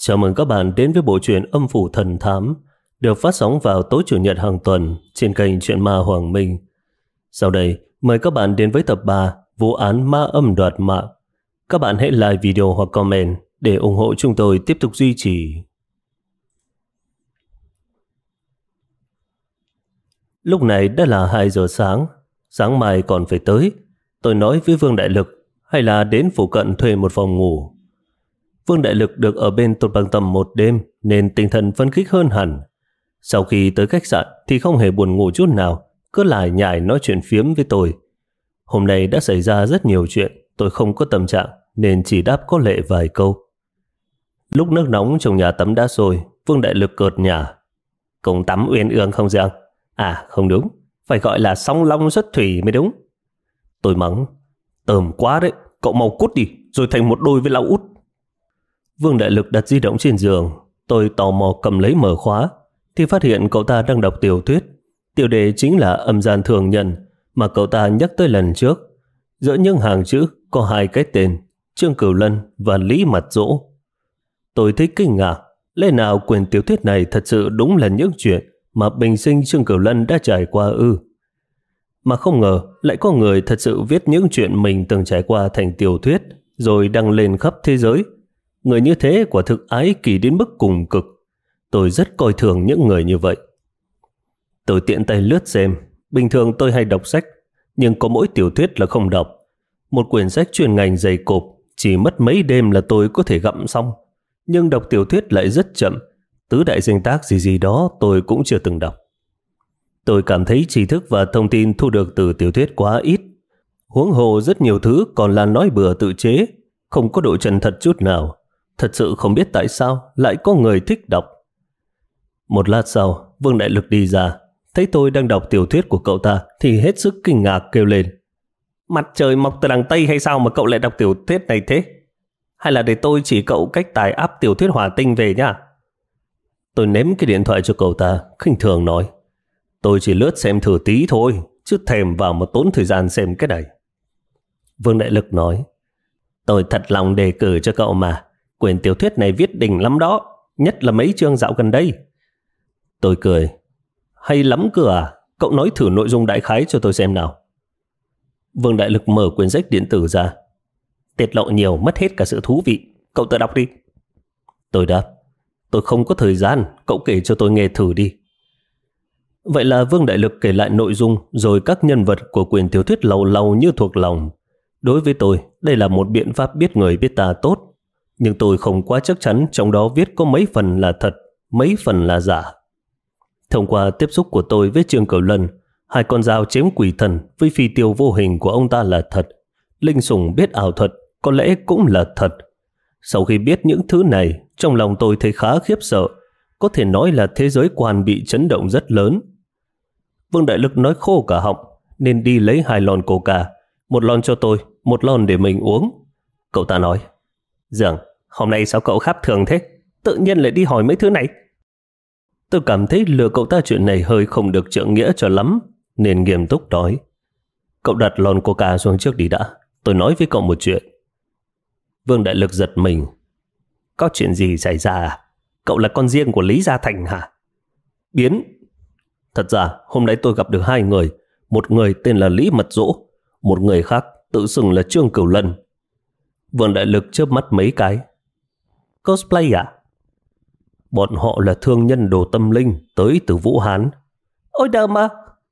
Chào mừng các bạn đến với bộ truyện Âm Phủ Thần Thám, được phát sóng vào tối Chủ nhật hàng tuần trên kênh Truyện Ma Hoàng Minh. Sau đây, mời các bạn đến với tập 3 Vụ án ma âm đoạt mạng. Các bạn hãy like video hoặc comment để ủng hộ chúng tôi tiếp tục duy trì. Lúc này đã là 2 giờ sáng mai còn phải tới. Tôi nói với Vương Đại Lực hay là đến phụ cận thuê một phòng ngủ. Vương Đại Lực được ở bên tôi bằng tầm một đêm nên tinh thần phấn khích hơn hẳn. Sau khi tới khách sạn thì không hề buồn ngủ chút nào, cứ lải nhải nói chuyện phiếm với tôi. Hôm nay đã xảy ra rất nhiều chuyện, tôi không có tâm trạng nên chỉ đáp có lệ vài câu. Lúc nước nóng trong nhà tắm đã sôi, Vương Đại Lực cợt nhả: "Công tắm uyên ương không Giang?" "À không đúng, phải gọi là song long xuất thủy mới đúng." Tôi mắng: "Tởm quá đấy, cậu mau cút đi rồi thành một đôi với lão út." Vương Đại Lực đặt di động trên giường. Tôi tò mò cầm lấy mở khóa thì phát hiện cậu ta đang đọc tiểu thuyết. Tiêu đề chính là Âm Gian Thường Nhân mà cậu ta nhắc tới lần trước. Giữa những hàng chữ có 2 cái tên: Trương Cửu Lân và Lý Mặt Dỗ. Tôi thấy kinh ngạc, lẽ nào quyển tiểu thuyết này thật sự đúng là những chuyện mà bình sinh Trương Cửu Lân đã trải qua ư? Mà không ngờ lại có người thật sự viết những chuyện mình từng trải qua thành tiểu thuyết rồi đăng lên khắp thế giới. Người như thế quả thực ái kỷ đến mức cùng cực. Tôi rất coi thường những người như vậy. Tôi tiện tay lướt xem. Bình thường tôi hay đọc sách, nhưng có mỗi tiểu thuyết là không đọc. Một quyển sách chuyên ngành dày cộp, chỉ mất mấy đêm là tôi có thể gặm xong. Nhưng đọc tiểu thuyết lại rất chậm. Tứ đại danh tác gì đó tôi cũng chưa từng đọc. Tôi cảm thấy tri thức và thông tin thu được từ tiểu thuyết quá ít. Huống hồ rất nhiều thứ còn là nói bừa tự chế, không có độ chân thật chút nào. Thật sự không biết tại sao lại có người thích đọc. Một lát sau, Vương Đại Lực đi ra, thấy tôi đang đọc tiểu thuyết của cậu ta thì hết sức kinh ngạc kêu lên: "Mặt trời mọc từ đằng Tây hay sao mà cậu lại đọc tiểu thuyết này thế? Hay là để tôi chỉ cậu cách tải app tiểu thuyết Hỏa Tinh về nhá?" Tôi ném cái điện thoại cho cậu ta, khinh thường nói: "Tôi chỉ lướt xem thử tí thôi, chứ thèm vào mà tốn thời gian xem cái này." Vương Đại Lực nói: "Tôi thật lòng đề cử cho cậu mà. Quyển tiểu thuyết này viết đỉnh lắm đó, nhất là mấy chương dạo gần đây." Tôi cười: "Hay lắm cơ à? Cậu nói thử nội dung đại khái cho tôi xem nào." Vương Đại Lực mở quyển sách điện tử ra: "Tiết lộ nhiều mất hết cả sự thú vị, cậu tự đọc đi." Tôi đáp: "Tôi không có thời gian, cậu kể cho tôi nghe thử đi." Vậy là Vương Đại Lực kể lại nội dung rồi các nhân vật của quyển tiểu thuyết lầu lầu như thuộc lòng. Đối với tôi, đây là một biện pháp biết người biết ta tốt. Nhưng tôi không quá chắc chắn trong đó viết có mấy phần là thật, mấy phần là giả. Thông qua tiếp xúc của tôi với Trương Cửu Lân, 2 con dao chém quỷ thần với phi tiêu vô hình của ông ta là thật. Linh sủng biết ảo thuật có lẽ cũng là thật. Sau khi biết những thứ này, trong lòng tôi thấy khá khiếp sợ. Có thể nói là thế giới quan bị chấn động rất lớn. Vương Đại Lực nói khô cả họng nên đi lấy 2 lon coca, một lon cho tôi, một lon để mình uống. Cậu ta nói: "Dương, hôm nay sao cậu khác thường thế? Tự nhiên lại đi hỏi mấy thứ này." Tôi cảm thấy lừa cậu ta chuyện này hơi không được trượng nghĩa cho lắm, nên nghiêm túc nói: "Cậu đặt lon coca xuống trước đi đã, tôi nói với cậu một chuyện." Vương Đại Lực giật mình: "Có chuyện gì xảy ra à? Cậu là con riêng của Lý Gia Thành hả?" Biến. Thật ra hôm nay tôi gặp được 2 người. Một người tên là Lý Mật Dỗ, một người khác tự xưng là Trương Cửu Lân. Vương Đại Lực chớp mắt mấy cái: "Cosplay à?" "Bọn họ là thương nhân đồ tâm linh tới từ Vũ Hán." "Ôi đờ mà."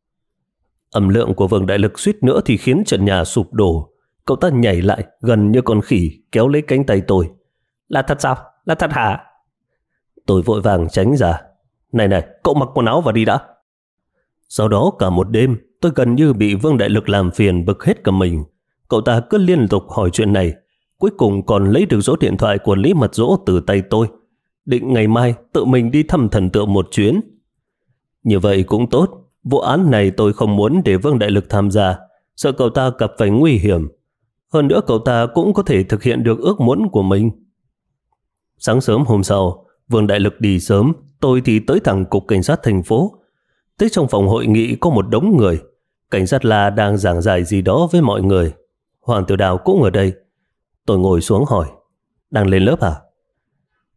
Âm lượng của Vương Đại Lực suýt nữa thì khiến trần nhà sụp đổ. Cậu ta nhảy lại gần như con khỉ kéo lấy cánh tay tôi: "Là thật sao? Là thật hả?" Tôi vội vàng tránh ra: Này, cậu mặc quần áo vào đi đã." Sau đó cả một đêm tôi gần như bị Vương Đại Lực làm phiền bực hết cả mình. Cậu ta cứ liên tục hỏi chuyện này, cuối cùng còn lấy được số điện thoại của Lý Mật Dỗ từ tay tôi, định ngày mai tự mình đi thăm thần tượng một chuyến. Như vậy cũng tốt, vụ án này tôi không muốn để Vương Đại Lực tham gia, sợ cậu ta gặp phải nguy hiểm. Hơn nữa cậu ta cũng có thể thực hiện được ước muốn của mình. Sáng sớm hôm sau, Vương Đại Lực đi sớm, tôi thì tới thẳng cục cảnh sát thành phố. Tới trong phòng hội nghị có một đống người. Cảnh sát La đang giảng giải gì đó với mọi người. Hoàng Tiểu Đào cũng ở đây. Tôi ngồi xuống hỏi: "Đang lên lớp à?"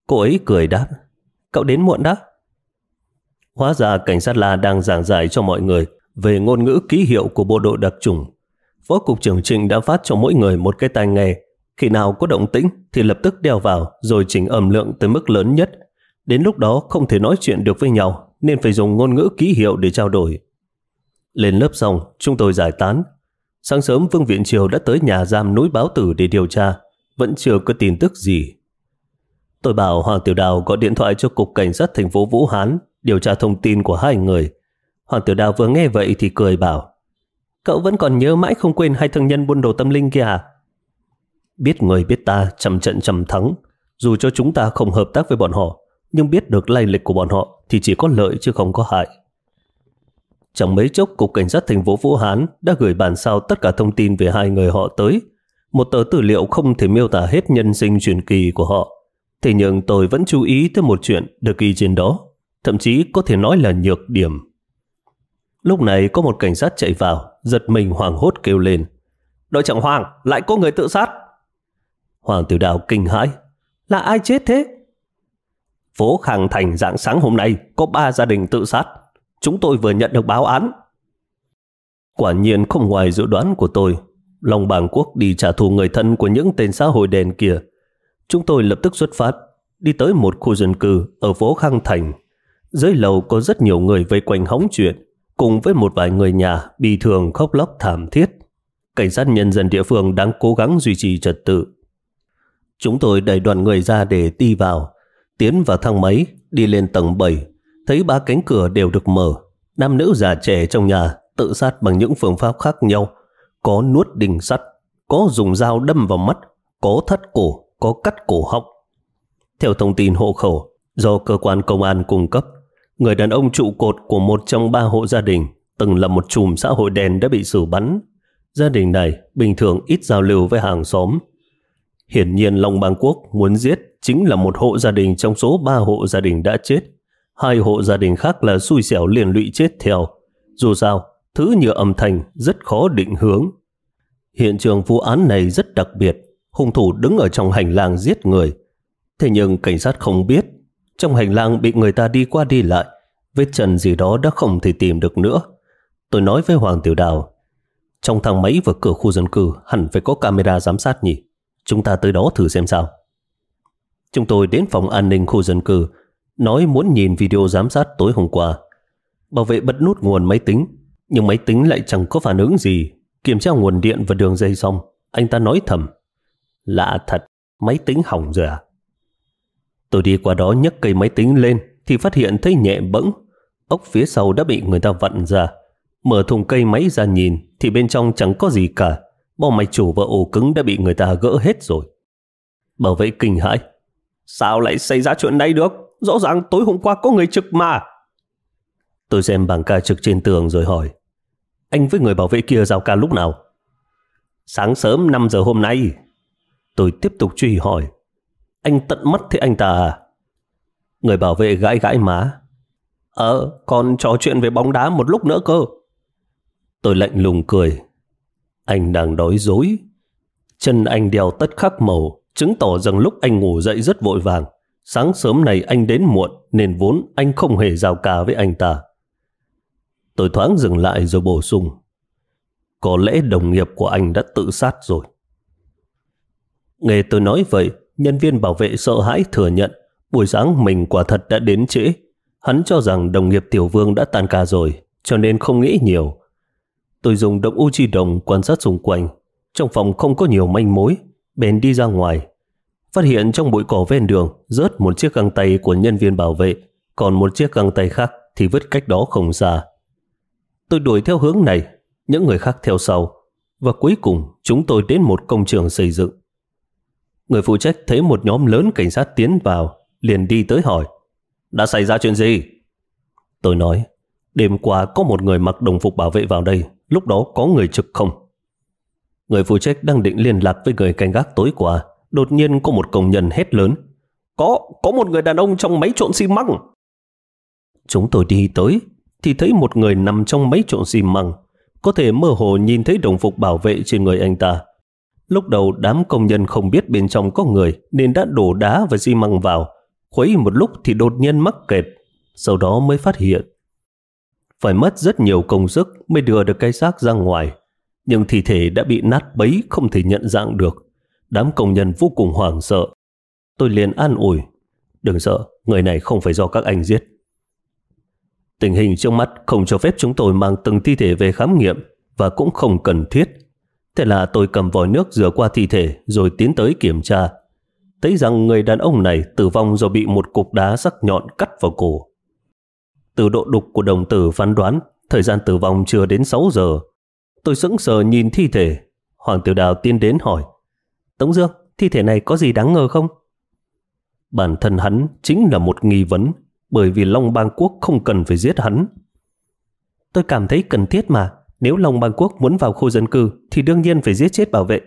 Cô ấy cười đáp: Cậu đến muộn đó. Hóa ra cảnh sát La đang giảng giải cho mọi người về ngôn ngữ ký hiệu của bộ đội đặc chủng. Phó cục trưởng Trịnh đã phát cho mỗi người một cái tai nghe. Khi nào có động tĩnh thì lập tức đeo vào rồi chỉnh âm lượng tới mức lớn nhất. Đến lúc đó không thể nói chuyện được với nhau nên phải dùng ngôn ngữ ký hiệu để trao đổi. Lên lớp xong, chúng tôi giải tán. Sáng sớm Vương Viện Triều đã tới nhà giam núi Báo Tử để điều tra. Vẫn chưa có tin tức gì. Tôi bảo Hoàng Tiểu Đào gọi điện thoại cho cục cảnh sát thành phố Vũ Hán điều tra thông tin của hai người. Hoàng Tiểu Đào vừa nghe vậy thì cười bảo: Cậu vẫn còn nhớ mãi không quên hai thương nhân buôn đồ tâm linh kia à? Biết người biết ta, trăm trận trăm thắng. Dù cho chúng ta không hợp tác với bọn họ, nhưng biết được lai lịch của bọn họ thì chỉ có lợi chứ không có hại. Chẳng mấy chốc cục cảnh sát thành phố Vũ Hán đã gửi bản sao tất cả thông tin về hai người họ tới. Một tờ tư liệu không thể miêu tả hết nhân sinh truyền kỳ của họ. Thế nhưng tôi vẫn chú ý tới một chuyện được ghi trên đó, thậm chí có thể nói là nhược điểm. Lúc này có một cảnh sát chạy vào, giật mình hoảng hốt kêu lên: Đội trưởng Hoàng, lại có người tự sát. Hoàng Tiểu Đào kinh hãi: Là ai chết thế? Phố Khang Thành rạng sáng hôm nay có 3 gia đình tự sát. Chúng tôi vừa nhận được báo án. Quả nhiên không ngoài dự đoán của tôi. Long Bàng Quốc đi trả thù người thân của những tên xã hội đen kia. Chúng tôi lập tức xuất phát, đi tới một khu dân cư ở phố Khang Thành. Dưới lầu có rất nhiều người vây quanh hóng chuyện, cùng với một vài người nhà bị thương khóc lóc thảm thiết. Cảnh sát nhân dân địa phương đang cố gắng duy trì trật tự. Chúng tôi đẩy đoàn người ra để đi vào, tiến vào thang máy, đi lên tầng 7, thấy 3 cánh cửa đều được mở. Nam nữ già trẻ trong nhà tự sát bằng những phương pháp khác nhau. Có nuốt đinh sắt, có dùng dao đâm vào mắt, có thắt cổ, có cắt cổ họng. Theo thông tin hộ khẩu do cơ quan công an cung cấp, người đàn ông trụ cột của một trong 3 hộ gia đình từng là một chùm xã hội đen đã bị xử bắn. Gia đình này bình thường ít giao lưu với hàng xóm. Hiển nhiên Long Bang Quốc muốn giết chính là một hộ gia đình trong số 3 hộ gia đình đã chết. 2 hộ gia đình khác là xui xẻo liền lụy chết theo. Dù sao, thứ như âm thanh rất khó định hướng. Hiện trường vụ án này rất đặc biệt. Hung thủ đứng ở trong hành lang giết người. Thế nhưng cảnh sát không biết, trong hành lang bị người ta đi qua đi lại, vết chân gì đó đã không thể tìm được nữa. Tôi nói với Hoàng Tiểu Đào: Trong thang máy và cửa khu dân cư hẳn phải có camera giám sát nhỉ? Chúng ta tới đó thử xem sao. Chúng tôi đến phòng an ninh khu dân cư, nói muốn nhìn video giám sát tối hôm qua. Bảo vệ bật nút nguồn máy tính, nhưng máy tính lại chẳng có phản ứng gì. Kiểm tra nguồn điện và đường dây xong, anh ta nói thầm: Lạ thật, máy tính hỏng rồi à? Tôi đi qua đó nhấc cây máy tính lên thì phát hiện thấy nhẹ bẫng, ốc phía sau đã bị người ta vặn ra. Mở thùng cây máy ra nhìn thì bên trong chẳng có gì cả. Bo máy chủ và ổ cứng đã bị người ta gỡ hết rồi. Bảo vệ kinh hãi: Sao lại xảy ra chuyện này được? Rõ ràng tối hôm qua có người trực mà. Tôi xem bảng ca trực trên tường rồi hỏi: Anh với người bảo vệ kia giao ca lúc nào? Sáng sớm 5 giờ hôm nay. Tôi tiếp tục truy hỏi: Anh tận mắt thấy anh ta à? Người bảo vệ gãi gãi má: Còn trò chuyện về bóng đá một lúc nữa cơ. Tôi lạnh lùng cười: Anh đang nói dối. Chân anh đeo tất khắc màu, chứng tỏ rằng lúc anh ngủ dậy rất vội vàng. Sáng sớm này anh đến muộn nên vốn anh không hề giao ca với anh ta. Tôi thoáng dừng lại rồi bổ sung: Có lẽ đồng nghiệp của anh đã tự sát rồi. Nghe tôi nói vậy, nhân viên bảo vệ sợ hãi thừa nhận buổi sáng mình quả thật đã đến trễ. Hắn cho rằng đồng nghiệp Tiểu Vương đã tan ca rồi, cho nên không nghĩ nhiều. Tôi dùng động u chi đồng quan sát xung quanh. Trong phòng không có nhiều manh mối, bèn đi ra ngoài. Phát hiện trong bụi cỏ ven đường rớt một chiếc găng tay của nhân viên bảo vệ, còn một chiếc găng tay khác thì vứt cách đó không xa. Tôi đuổi theo hướng này, những người khác theo sau, và cuối cùng chúng tôi đến một công trường xây dựng. Người phụ trách thấy một nhóm lớn cảnh sát tiến vào, liền đi tới hỏi: Đã xảy ra chuyện gì? Tôi nói: Đêm qua có một người mặc đồng phục bảo vệ vào đây, lúc đó có người trực không? Người phụ trách đang định liên lạc với người canh gác tối qua, đột nhiên có một công nhân hét lớn: Có một người đàn ông trong máy trộn xi măng. Chúng tôi đi tới thì thấy một người nằm trong máy trộn xi măng, có thể mơ hồ nhìn thấy đồng phục bảo vệ trên người anh ta. Lúc đầu đám công nhân không biết bên trong có người nên đã đổ đá và xi măng vào, khuấy một lúc thì đột nhiên mắc kẹt, sau đó mới phát hiện. Phải mất rất nhiều công sức mới đưa được cái xác ra ngoài, nhưng thi thể đã bị nát bấy không thể nhận dạng được. Đám công nhân vô cùng hoảng sợ. Tôi liền an ủi, đừng sợ, người này không phải do các anh giết. Tình hình trước mắt không cho phép chúng tôi mang từng thi thể về khám nghiệm, và cũng không cần thiết. Thế là tôi cầm vòi nước rửa qua thi thể rồi tiến tới kiểm tra. Thấy rằng người đàn ông này tử vong do bị một cục đá sắc nhọn cắt vào cổ. Từ độ đục của đồng tử phán đoán thời gian tử vong chưa đến 6 giờ. Tôi sững sờ nhìn thi thể. Hoàng Tiểu Đào tiến đến hỏi, Tống Dương, thi thể này có gì đáng ngờ không? Bản thân hắn chính là một nghi vấn, bởi vì Long Bang Quốc không cần phải giết hắn. Tôi cảm thấy cần thiết mà. Nếu Long Bang Quốc muốn vào khu dân cư thì đương nhiên phải giết chết bảo vệ.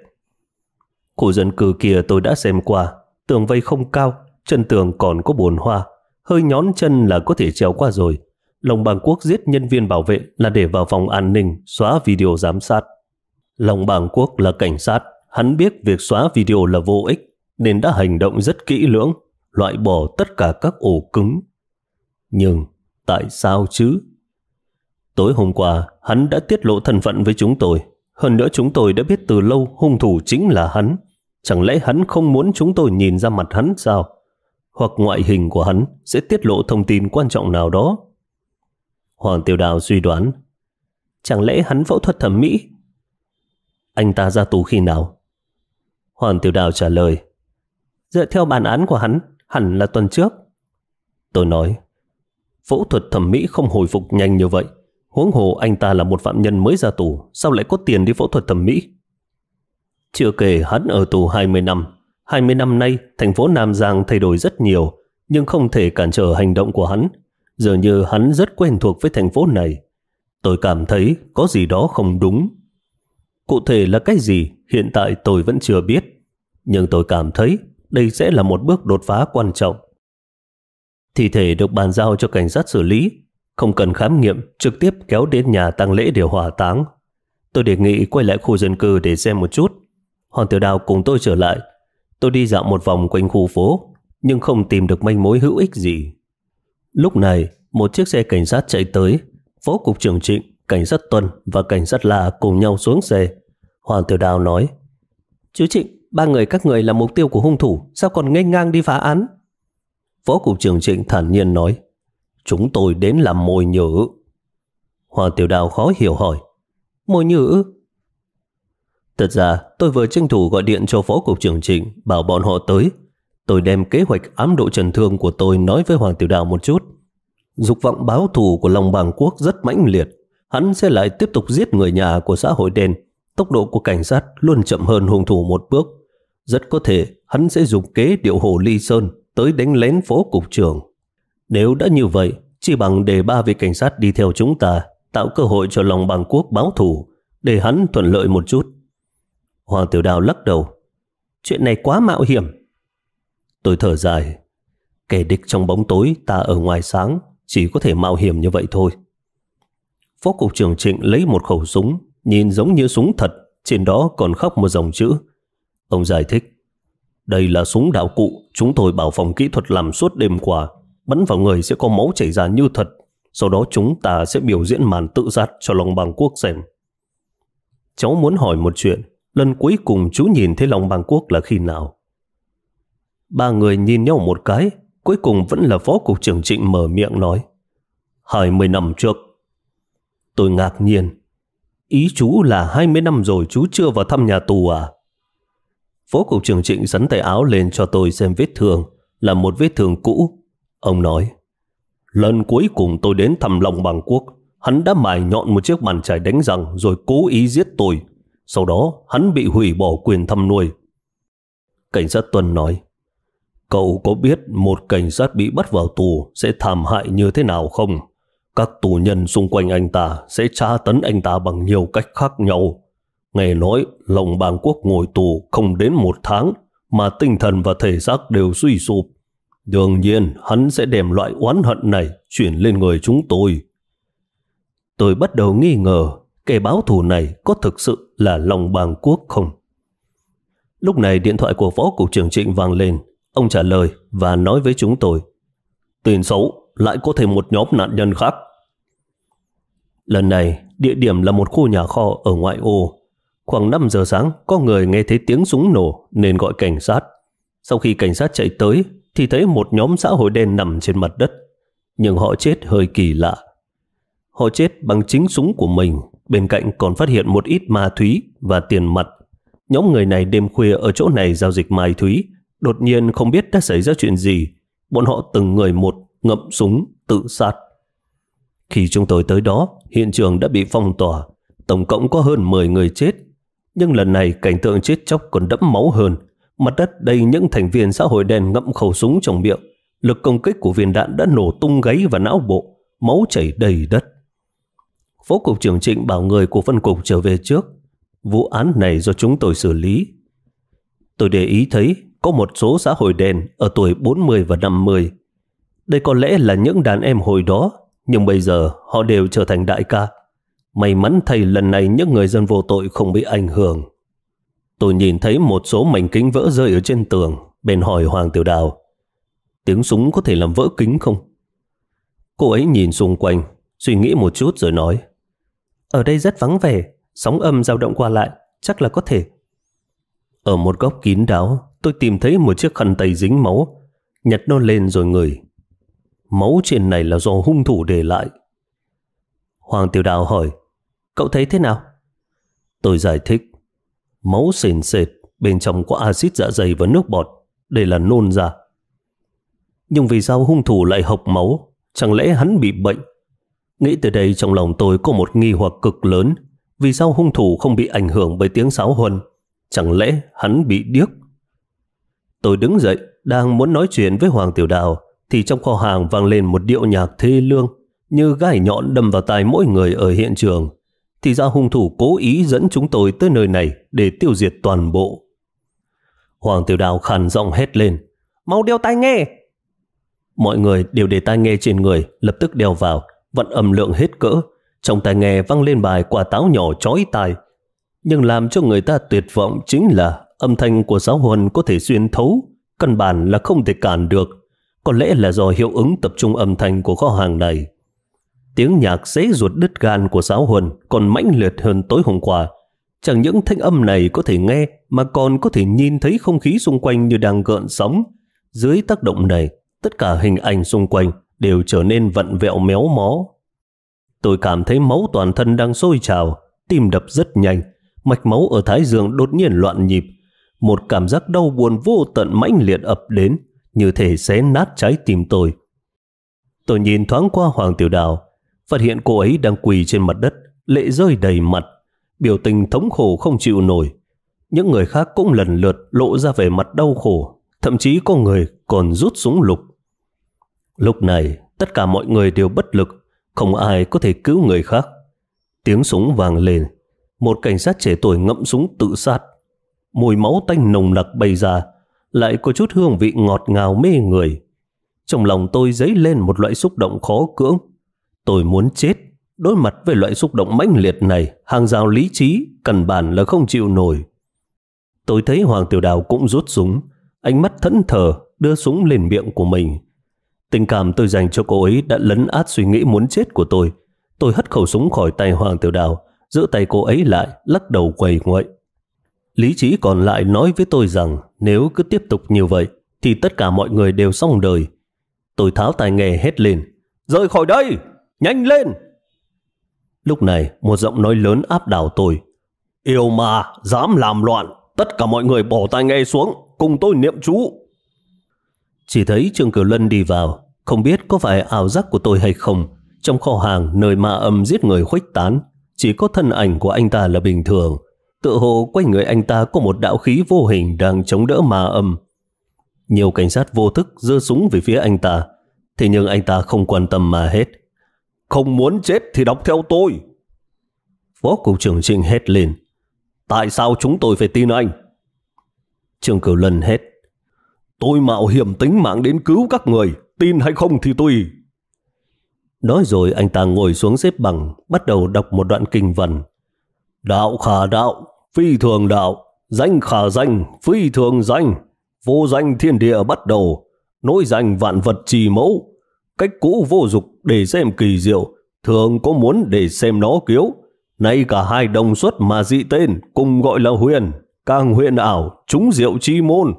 Khu dân cư kia tôi đã xem qua, tường vây không cao, chân tường còn có bồn hoa, hơi nhón chân là có thể trèo qua rồi. Long Bang Quốc giết nhân viên bảo vệ là để vào phòng an ninh xóa video giám sát. Long Bang Quốc là cảnh sát, hắn biết việc xóa video là vô ích nên đã hành động rất kỹ lưỡng, loại bỏ tất cả các ổ cứng. Nhưng tại sao chứ? Tối hôm qua hắn đã tiết lộ thân phận với chúng tôi. Hơn nữa chúng tôi đã biết từ lâu hung thủ chính là hắn. Chẳng lẽ hắn không muốn chúng tôi nhìn ra mặt hắn sao? Hoặc ngoại hình của hắn sẽ tiết lộ thông tin quan trọng nào đó? Hoàng Tiểu Đào suy đoán, chẳng lẽ hắn phẫu thuật thẩm mỹ? Anh ta ra tù khi nào? Hoàng Tiểu Đào trả lời, dựa theo bản án của hắn, hẳn là tuần trước. Tôi nói, phẫu thuật thẩm mỹ không hồi phục nhanh như vậy. Huống hồ anh ta là một phạm nhân mới ra tù, sao lại có tiền đi phẫu thuật thẩm mỹ? Chưa kể hắn ở tù 20 năm. 20 năm nay, thành phố Nam Giang thay đổi rất nhiều, nhưng không thể cản trở hành động của hắn. Dường như hắn rất quen thuộc với thành phố này. Tôi cảm thấy có gì đó không đúng. Cụ thể là cái gì, hiện tại tôi vẫn chưa biết. Nhưng tôi cảm thấy đây sẽ là một bước đột phá quan trọng. Thi thể được bàn giao cho cảnh sát xử lý, không cần khám nghiệm, trực tiếp kéo đến nhà tang lễ để hỏa táng. Tôi đề nghị quay lại khu dân cư để xem một chút. Hoàng Tiểu Đào cùng tôi trở lại. Tôi đi dạo một vòng quanh khu phố, nhưng không tìm được manh mối hữu ích gì. Lúc này, một chiếc xe cảnh sát chạy tới. Phó cục trưởng Trịnh, cảnh sát Tuân và cảnh sát La cùng nhau xuống xe. Hoàng Tiểu Đào nói, chú Trịnh, 3 người các người là mục tiêu của hung thủ, sao còn nghênh ngang đi phá án? Phó cục trưởng Trịnh thản nhiên nói, chúng tôi đến làm mồi nhử. Hoàng Tiểu Đào khó hiểu hỏi, mồi nhử? Thật ra tôi vừa tranh thủ gọi điện cho phó cục trưởng Trịnh bảo bọn họ tới. Tôi đem kế hoạch ám độ trần thương của tôi nói với Hoàng Tiểu Đào một chút. Dục vọng báo thù của Long Bang Quốc rất mãnh liệt. Hắn sẽ lại tiếp tục giết người nhà của xã hội đen. Tốc độ của cảnh sát luôn chậm hơn hung thủ một bước. Rất có thể hắn sẽ dùng kế điệu hồ ly sơn tới đánh lén phó cục trưởng. Nếu đã như vậy, chỉ bằng để 3 vị cảnh sát đi theo chúng ta, tạo cơ hội cho Long Bang Quốc báo thù, để hắn thuận lợi một chút. Hoàng Tiểu Đào lắc đầu, chuyện này quá mạo hiểm. Tôi thở dài, kẻ địch trong bóng tối, ta ở ngoài sáng, chỉ có thể mạo hiểm như vậy thôi. Phó cục trưởng Trịnh lấy một khẩu súng, nhìn giống như súng thật, trên đó còn khắc một dòng chữ. Ông giải thích, đây là súng đạo cụ, chúng tôi bảo phòng kỹ thuật làm suốt đêm qua, bắn vào người sẽ có máu chảy ra như thật, sau đó chúng ta sẽ biểu diễn màn tự sát cho Long Bang Quốc xem. Cháu muốn hỏi một chuyện, lần cuối cùng chú nhìn thấy Long Bang Quốc là khi nào? 3 người nhìn nhau một cái, cuối cùng vẫn là phó cục trưởng Trịnh mở miệng nói, 20 năm trước. Tôi ngạc nhiên, ý chú là 20 năm rồi chú chưa vào thăm nhà tù à? Phó cục trưởng Trịnh xắn tay áo lên cho tôi xem vết thương, là một vết thương cũ. Ông nói, lần cuối cùng tôi đến thăm Long Bang Quốc, hắn đã mài nhọn một chiếc bàn chải đánh răng rồi cố ý giết tôi. Sau đó hắn bị hủy bỏ quyền thăm nuôi. Cảnh sát Tuân nói, cậu có biết một cảnh sát bị bắt vào tù sẽ thảm hại như thế nào không? Các tù nhân xung quanh anh ta sẽ tra tấn anh ta bằng nhiều cách khác nhau. Nghe nói Long Bang Quốc ngồi tù không đến 1 tháng mà tinh thần và thể xác đều suy sụp. Đương nhiên hắn sẽ đem loại oán hận này chuyển lên người chúng tôi. Tôi bắt đầu nghi ngờ kẻ báo thù này có thực sự là Long Bang Quốc không? Lúc này điện thoại của phó cục trưởng Trịnh vang lên. Ông trả lời, và nói với chúng tôi: Tin xấu, lại có thêm một nhóm nạn nhân khác. Lần này, địa điểm là một khu nhà kho ở ngoại ô. Khoảng 5 giờ sáng, có người nghe thấy tiếng súng nổ nên gọi cảnh sát. Sau khi cảnh sát chạy tới, thì thấy một nhóm xã hội đen nằm trên mặt đất. Nhưng họ chết hơi kỳ lạ. Họ chết bằng chính súng của mình, bên cạnh còn phát hiện một ít ma túy và tiền mặt. Nhóm người này đêm khuya ở chỗ này giao dịch ma túy, đột nhiên không biết đã xảy ra chuyện gì. Bọn họ từng người một ngậm súng tự sát. Khi chúng tôi tới đó, hiện trường đã bị phong tỏa, tổng cộng có hơn 10 người chết. Nhưng lần này cảnh tượng chết chóc còn đẫm máu hơn. Mặt đất đầy những thành viên xã hội đen ngậm khẩu súng trong miệng. Lực công kích của viên đạn đã nổ tung gáy và não bộ, máu chảy đầy đất. Phó cục trưởng Trịnh bảo người của phân cục trở về trước. Vụ án này do chúng tôi xử lý. Tôi để ý thấy có một số xã hội đen ở tuổi 40 và 50. Đây có lẽ là những đàn em hồi đó, nhưng bây giờ họ đều trở thành đại ca. May mắn thay lần này những người dân vô tội không bị ảnh hưởng. Tôi nhìn thấy một số mảnh kính vỡ rơi ở trên tường, bèn hỏi Hoàng Tiểu Đào: Tiếng súng có thể làm vỡ kính không? Cô ấy nhìn xung quanh, suy nghĩ một chút rồi nói: Ở đây rất vắng vẻ, sóng âm dao động qua lại, chắc là có thể. Ở một góc kín đáo, tôi tìm thấy một chiếc khăn tay dính máu, nhặt nó lên rồi ngửi. Máu trên này là do hung thủ để lại. Hoàng Tiểu Đào hỏi: Cậu thấy thế nào? Tôi giải thích: Máu sền sệt, bên trong có axit dạ dày và nước bọt, đây là nôn ra. Nhưng vì sao hung thủ lại hộc máu? Chẳng lẽ hắn bị bệnh? Nghĩ từ đây trong lòng tôi có một nghi hoặc cực lớn. Vì sao hung thủ không bị ảnh hưởng bởi tiếng sáo huân? Chẳng lẽ hắn bị điếc? Tôi đứng dậy, đang muốn nói chuyện với Hoàng Tiểu Đào, thì trong kho hàng vang lên một điệu nhạc thê lương, như gai nhọn đâm vào tai mỗi người ở hiện trường. Thì ra hung thủ cố ý dẫn chúng tôi tới nơi này để tiêu diệt toàn bộ. Hoàng Tiểu Đào khàn giọng hét lên: Mau đeo tai nghe! Mọi người đều để tai nghe trên người, lập tức đeo vào, vặn âm lượng hết cỡ. Trong tai nghe vang lên bài Quả Táo Nhỏ chói tai. Nhưng làm cho người ta tuyệt vọng chính là âm thanh của giáo huân có thể xuyên thấu, căn bản là không thể cản được. Có lẽ là do hiệu ứng tập trung âm thanh của kho hàng này. Tiếng nhạc xé ruột đứt gan của giáo huân còn mãnh liệt hơn tối hôm qua. Chẳng những thanh âm này có thể nghe, mà còn có thể nhìn thấy không khí xung quanh như đang gợn sóng. Dưới tác động này, tất cả hình ảnh xung quanh đều trở nên vặn vẹo méo mó. Tôi cảm thấy máu toàn thân đang sôi trào, tim đập rất nhanh, mạch máu ở thái dương đột nhiên loạn nhịp. Một cảm giác đau buồn vô tận mãnh liệt ập đến, như thể xé nát trái tim tôi. Tôi nhìn thoáng qua Hoàng Tiểu Đào, phát hiện cô ấy đang quỳ trên mặt đất, lệ rơi đầy mặt, biểu tình thống khổ không chịu nổi. Những người khác cũng lần lượt lộ ra vẻ mặt đau khổ, thậm chí có người còn rút súng lục. Lúc này, tất cả mọi người đều bất lực, không ai có thể cứu người khác. Tiếng súng vang lên, một cảnh sát trẻ tuổi ngậm súng tự sát. Mùi máu tanh nồng nặc bay ra, lại có chút hương vị ngọt ngào mê người. Trong lòng tôi dấy lên một loại xúc động khó cưỡng. Tôi muốn chết. Đối mặt với loại xúc động mãnh liệt này, hàng rào lý trí căn bản là không chịu nổi. Tôi thấy Hoàng Tiểu Đào cũng rút súng, ánh mắt thẫn thờ đưa súng lên miệng của mình. Tình cảm tôi dành cho cô ấy đã lấn át suy nghĩ muốn chết của tôi. Tôi hất khẩu súng khỏi tay Hoàng Tiểu Đào, giữ tay cô ấy lại, lắc đầu quầy nguậy. Lý trí còn lại nói với tôi rằng nếu cứ tiếp tục như vậy thì tất cả mọi người đều xong đời. Tôi tháo tai nghe hét lên: Rời khỏi đây! Nhanh lên! Lúc này một giọng nói lớn áp đảo tôi: Yêu ma, dám làm loạn, tất cả mọi người bỏ tai nghe xuống, cùng tôi niệm chú. Chỉ thấy Trương Cửu Lân đi vào, không biết có phải ảo giác của tôi hay không. Trong kho hàng nơi ma âm giết người khuếch tán, chỉ có thân ảnh của anh ta là bình thường. Tựa hồ quanh người anh ta có một đạo khí vô hình đang chống đỡ ma âm. Nhiều cảnh sát vô thức giơ súng về phía anh ta, thế nhưng anh ta không quan tâm mà hét: Không muốn chết thì đọc theo tôi. Phó cục trưởng Trịnh hét lên: Tại sao chúng tôi phải tin anh? Trương Cửu Lân hét: Tôi mạo hiểm tính mạng đến cứu các người, tin hay không thì tùy. Nói rồi anh ta ngồi xuống xếp bằng, bắt đầu đọc một đoạn kinh văn: Đạo khả đạo, phi thường đạo, danh khả danh, phi thường danh, vô danh thiên địa bắt đầu, nỗi danh vạn vật trì mẫu, cách cũ vô dục để xem kỳ diệu, thường có muốn để xem nó kiếu. Nay cả hai đồng xuất mà dị tên, cùng gọi là huyền, càng huyền ảo, trúng diệu chi môn.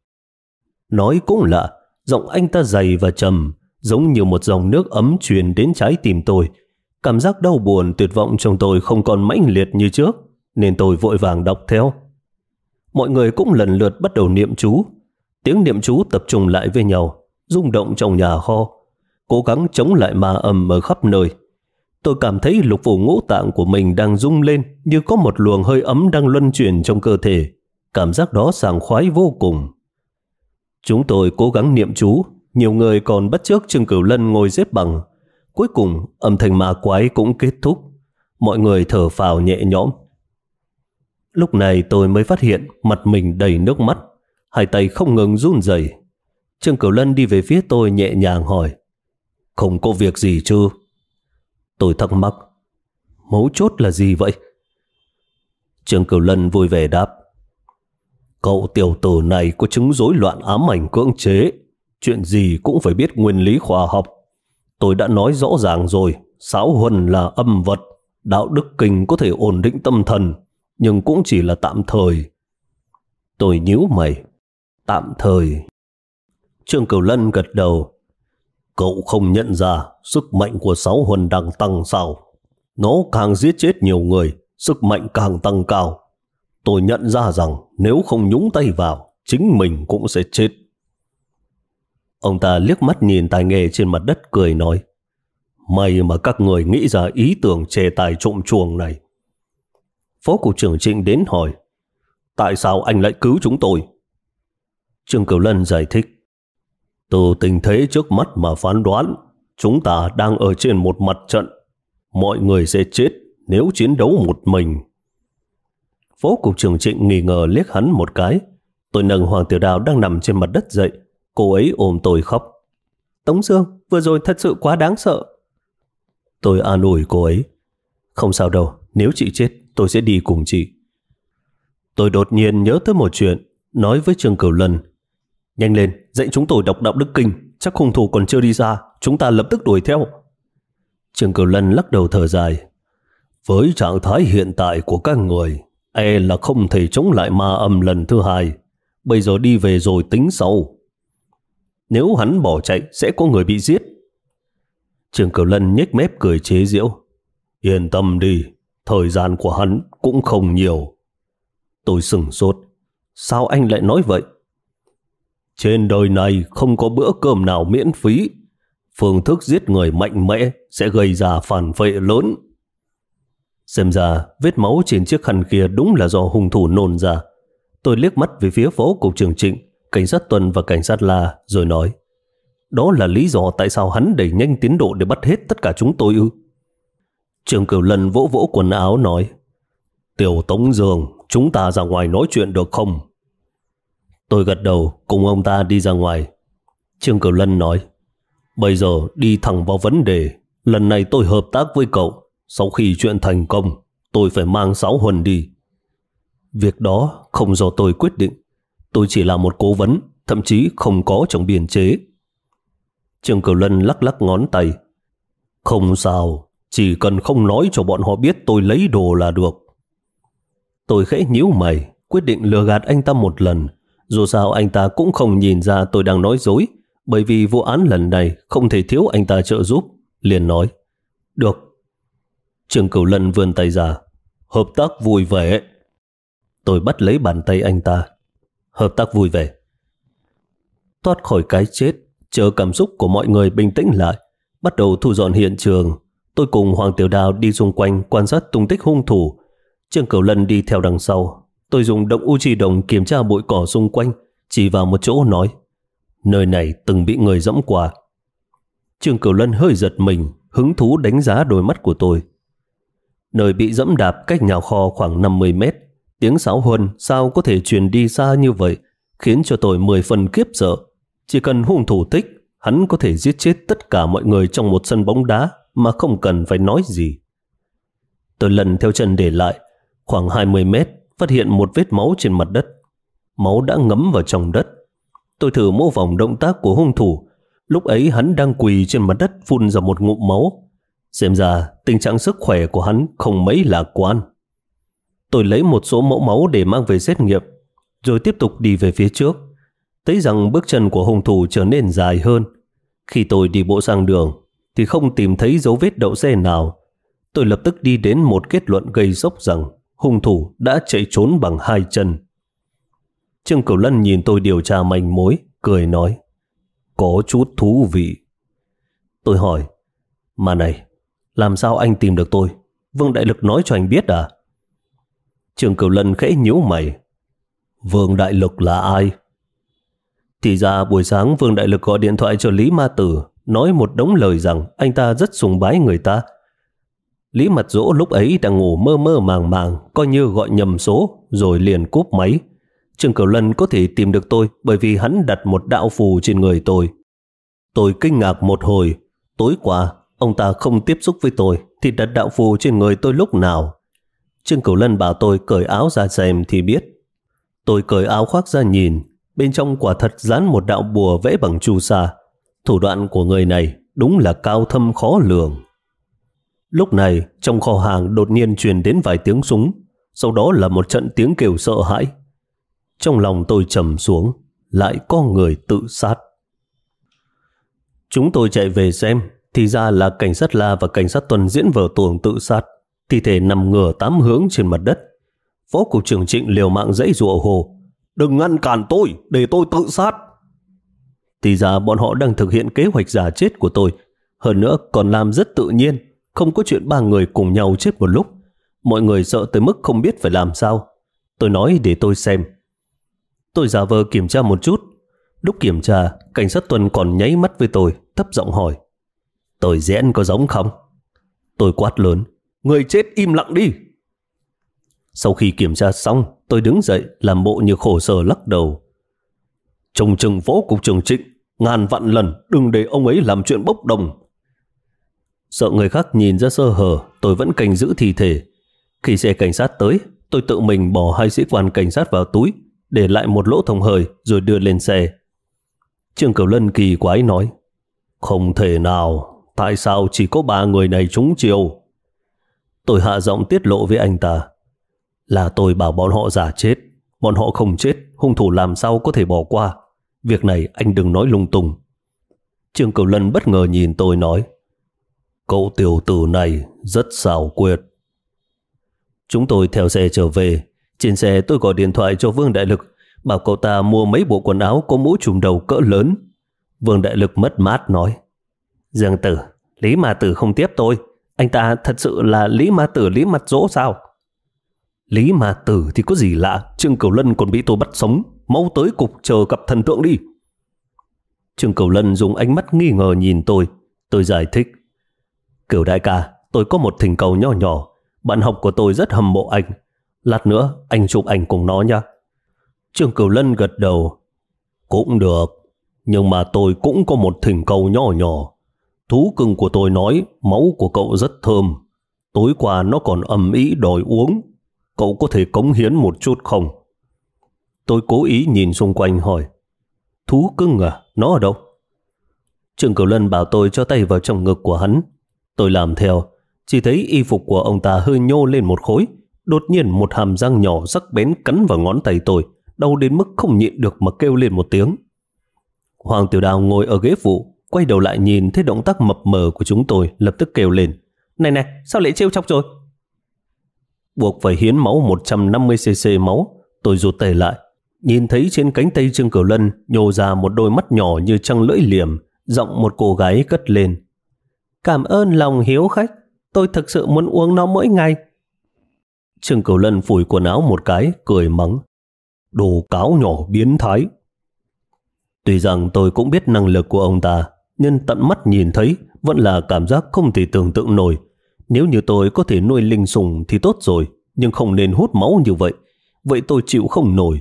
Nói cũng lạ, giọng anh ta dày và trầm, giống như một dòng nước ấm truyền đến trái tim tôi. Cảm giác đau buồn, tuyệt vọng trong tôi không còn mãnh liệt như trước, nên tôi vội vàng đọc theo. Mọi người cũng lần lượt bắt đầu niệm chú. Tiếng niệm chú tập trung lại với nhau, rung động trong nhà kho, cố gắng chống lại ma âm ở khắp nơi. Tôi cảm thấy lục phủ ngũ tạng của mình đang rung lên, như có một luồng hơi ấm đang luân chuyển trong cơ thể. Cảm giác đó sảng khoái vô cùng. Chúng tôi cố gắng niệm chú, nhiều người còn bắt chước Trương Cửu Lân ngồi xếp bằng. Cuối cùng, âm thanh ma quái cũng kết thúc. Mọi người thở phào nhẹ nhõm. Lúc này tôi mới phát hiện mặt mình đầy nước mắt, hai tay không ngừng run rẩy. Trương Cửu Lân đi về phía tôi nhẹ nhàng hỏi: "Không có việc gì chứ?" Tôi thắc mắc: "Mấu chốt là gì vậy?" Trương Cửu Lân vui vẻ đáp: "Cậu tiểu tử này có chứng rối loạn ám ảnh cưỡng chế, chuyện gì cũng phải biết nguyên lý khoa học. Tôi đã nói rõ ràng rồi, Sáo Huân là âm vật, đạo đức kinh có thể ổn định tâm thần, nhưng cũng chỉ là tạm thời." Tôi nhíu mày: "Tạm thời?" Trương Cửu Lân gật đầu: "Cậu không nhận ra sức mạnh của Sáo Huân đang tăng sao? Nó càng giết chết nhiều người, sức mạnh càng tăng cao. Tôi nhận ra rằng nếu không nhúng tay vào, chính mình cũng sẽ chết." Ông ta liếc mắt nhìn tài nghề trên mặt đất cười nói: "May mà các người nghĩ ra ý tưởng chê tài trộm chuồng này." Phó cục trưởng Trịnh đến hỏi: "Tại sao anh lại cứu chúng tôi?" Trương Cửu Lân giải thích: "Từ tình thế trước mắt mà phán đoán, chúng ta đang ở trên một mặt trận. Mọi người sẽ chết nếu chiến đấu một mình." Phó cục trưởng Trịnh nghi ngờ liếc hắn một cái. Tôi nâng Hoàng Tiểu Đào đang nằm trên mặt đất dậy. Cô ấy ôm tôi khóc: "Tống Dương, vừa rồi thật sự quá đáng sợ." Tôi an ủi cô ấy: "Không sao đâu, nếu chị chết tôi sẽ đi cùng chị." Tôi đột nhiên nhớ tới một chuyện, nói với Trương Cửu Lân: "Nhanh lên, dạy chúng tôi đọc đạo đức kinh, chắc hung thủ còn chưa đi ra, chúng ta lập tức đuổi theo." Trương Cửu Lân lắc đầu thở dài: "Với trạng thái hiện tại của các người, e là không thể chống lại ma âm lần thứ hai. Bây giờ đi về rồi tính sau. Nếu hắn bỏ chạy sẽ có người bị giết." Trương Cửu Lân nhếch mép cười chế giễu: "Yên tâm đi, thời gian của hắn cũng không nhiều." Tôi sửng sốt: "Sao anh lại nói vậy?" "Trên đời này không có bữa cơm nào miễn phí. Phương thức giết người mạnh mẽ sẽ gây ra phản vệ lớn." Xem ra vết máu trên chiếc khăn kia đúng là do hung thủ nôn ra. Tôi liếc mắt về phía Phó cục trưởng Trịnh, cảnh sát Tuần và cảnh sát La rồi nói: "Đó là lý do tại sao hắn đẩy nhanh tiến độ để bắt hết tất cả chúng tôi ư?" Trương Cửu Lân vỗ vỗ quần áo nói: "Tiểu Tống Dương, chúng ta ra ngoài nói chuyện được không?" Tôi gật đầu cùng ông ta đi ra ngoài. Trương Cửu Lân nói: "Bây giờ đi thẳng vào vấn đề. Lần này tôi hợp tác với cậu. Sau khi chuyện thành công, tôi phải mang Sáo Huân đi." Việc đó không do tôi quyết định. Tôi chỉ là một cố vấn, thậm chí không có trong biên chế. Trương Cửu Lân lắc lắc ngón tay: "Không sao, chỉ cần không nói cho bọn họ biết tôi lấy đồ là được." Tôi khẽ nhíu mày, quyết định lừa gạt anh ta một lần. Dù sao anh ta cũng không nhìn ra tôi đang nói dối, bởi vì vụ án lần này không thể thiếu anh ta trợ giúp. Liền nói: "Được." Trương Cửu Lân vươn tay ra: "Hợp tác vui vẻ." Tôi bắt lấy bàn tay anh ta: "Hợp tác vui vẻ." Thoát khỏi cái chết, chờ cảm xúc của mọi người bình tĩnh lại, bắt đầu thu dọn hiện trường. Tôi cùng Hoàng Tiểu Đào đi xung quanh quan sát tung tích hung thủ. Trương Cửu Lân đi theo đằng sau. Tôi dùng động u chi đồng kiểm tra bụi cỏ xung quanh, chỉ vào một chỗ nói: "Nơi này từng bị người dẫm qua." Trương Cửu Lân hơi giật mình, hứng thú đánh giá đôi mắt của tôi. Nơi bị dẫm đạp cách nhà kho khoảng 50 mét. Tiếng Sáo Huân sao có thể truyền đi xa như vậy, khiến cho tôi 10 phần khiếp sợ. Chỉ cần hung thủ thích, hắn có thể giết chết tất cả mọi người trong một sân bóng đá mà không cần phải nói gì. Tôi lần theo chân để lại, khoảng 20 mét, phát hiện một vết máu trên mặt đất. Máu đã ngấm vào trong đất. Tôi thử mô phỏng động tác của hung thủ. Lúc ấy hắn đang quỳ trên mặt đất phun ra một ngụm máu. Xem ra tình trạng sức khỏe của hắn không mấy lạc quan. Tôi lấy một số mẫu máu để mang về xét nghiệm, rồi tiếp tục đi về phía trước. Thấy rằng bước chân của hung thủ trở nên dài hơn. Khi tôi đi bộ sang đường thì không tìm thấy dấu vết đậu xe nào. Tôi lập tức đi đến một kết luận gây sốc rằng hung thủ đã chạy trốn bằng 2 chân. Trương Cửu Lân nhìn tôi điều tra manh mối, cười nói: có chút thú vị. Tôi hỏi: mà này, làm sao anh tìm được tôi? Vương Đại Lực nói cho anh biết à? Trương Cửu Lân khẽ nhíu mày. Vương Đại Lực là ai? Thì ra buổi sáng Vương Đại Lực gọi điện thoại cho Lý Ma Tử, nói một đống lời rằng anh ta rất sùng bái người ta. Lý Mặt Dỗ lúc ấy đang ngủ mơ mơ màng màng, coi như gọi nhầm số, rồi liền cúp máy. Trương Cửu Lân có thể tìm được tôi bởi vì hắn đặt một đạo phù trên người tôi. Tôi kinh ngạc một hồi. Tối qua ông ta không tiếp xúc với tôi thì đặt đạo phù trên người tôi lúc nào? Trương Cửu Lân bảo tôi cởi áo ra xem thì biết. Tôi cởi áo khoác ra nhìn, bên trong quả thật dán một đạo bùa vẽ bằng chu sa. Thủ đoạn của người này đúng là cao thâm khó lường. Lúc này trong kho hàng đột nhiên truyền đến vài tiếng súng, sau đó là một trận tiếng kêu sợ hãi. Trong lòng tôi trầm xuống, lại có người tự sát. Chúng tôi chạy về xem, thì ra là cảnh sát La và cảnh sát Tuần diễn vở tuồng tự sát. Thi thể nằm ngửa 8 hướng trên mặt đất. Phó cục trưởng Trịnh liều mạng giãy giụa hồ: đừng ngăn cản tôi, để tôi tự sát. Thì ra bọn họ đang thực hiện kế hoạch giả chết của tôi, hơn nữa còn làm rất tự nhiên, không có chuyện 3 người cùng nhau chết một lúc. Mọi người sợ tới mức không biết phải làm sao. Tôi nói để tôi xem. Tôi giả vờ kiểm tra một chút. Lúc kiểm tra, cảnh sát Tuần còn nháy mắt với tôi, thấp giọng hỏi: tôi diễn có giống không? Tôi quát lớn: người chết im lặng đi. Sau khi kiểm tra xong, tôi đứng dậy làm bộ như khổ sở lắc đầu. Trông chừng Phó cục trưởng Trịnh, ngàn vạn lần đừng để ông ấy làm chuyện bốc đồng. Sợ người khác nhìn ra sơ hở, tôi vẫn canh giữ thi thể. Khi xe cảnh sát tới, tôi tự mình bỏ 2 sĩ quan cảnh sát vào túi, để lại một lỗ thông hơi rồi đưa lên xe. Trương Cửu Lân kỳ quái nói: không thể nào, tại sao chỉ có 3 người này trúng chiêu? Tôi hạ giọng tiết lộ với anh ta: là tôi bảo bọn họ giả chết. Bọn họ không chết, hung thủ làm sao có thể bỏ qua? Việc này anh đừng nói lung tung. Trương Cửu Lân bất ngờ nhìn tôi nói: cậu tiểu tử này rất xảo quyệt. Chúng tôi theo xe trở về. Trên xe tôi gọi điện thoại cho Vương Đại Lực, bảo cậu ta mua mấy bộ quần áo có mũ trùm đầu cỡ lớn. Vương Đại Lực mất mát nói: Dương Tử, Lý Ma Tử không tiếp tôi. Anh ta thật sự là Lý Ma Tử Lý Mặt Dỗ sao? Lý Ma Tử thì có gì lạ, Trương Cửu Lân còn bị tôi bắt sống. Mau tới cục chờ gặp thần tượng đi. Trương Cửu Lân dùng ánh mắt nghi ngờ nhìn tôi. Tôi giải thích: Cửu đại ca, tôi có một thỉnh cầu nho nhỏ. Bạn học của tôi rất hâm mộ anh. Lát nữa anh chụp ảnh cùng nó nha. Trương Cửu Lân gật đầu: cũng được, nhưng mà tôi cũng có một thỉnh cầu nho nhỏ. Thú cưng của tôi nói máu của cậu rất thơm. Tối qua nó còn ầm ĩ đòi uống. Cậu có thể cống hiến một chút không? Tôi cố ý nhìn xung quanh hỏi: thú cưng à? Nó ở đâu? Trương Cửu Lân bảo tôi cho tay vào trong ngực của hắn. Tôi làm theo. Chỉ thấy y phục của ông ta hơi nhô lên một khối. Đột nhiên một hàm răng nhỏ sắc bén cắn vào ngón tay tôi, đau đến mức không nhịn được mà kêu lên một tiếng. Hoàng Tiểu Đào ngồi ở ghế phụ, quay đầu lại nhìn thấy động tác mập mờ của chúng tôi, lập tức kêu lên: Này này, sao lại trêu chọc rồi? Buộc phải hiến máu 150cc máu. Tôi rụt tay lại, nhìn thấy trên cánh tay Trương Cửu Lân nhô ra một đôi mắt nhỏ như trăng lưỡi liềm. Giọng một cô gái cất lên: Cảm ơn lòng hiếu khách, tôi thực sự muốn uống nó mỗi ngày. Trương Cửu Lân phủi quần áo một cái, cười mắng: Đồ cáo nhỏ biến thái. Tuy rằng tôi cũng biết năng lực của ông ta, nhưng tận mắt nhìn thấy vẫn là cảm giác không thể tưởng tượng nổi. Nếu như tôi có thể nuôi linh sủng thì tốt rồi, nhưng không nên hút máu như vậy. Vậy tôi chịu không nổi.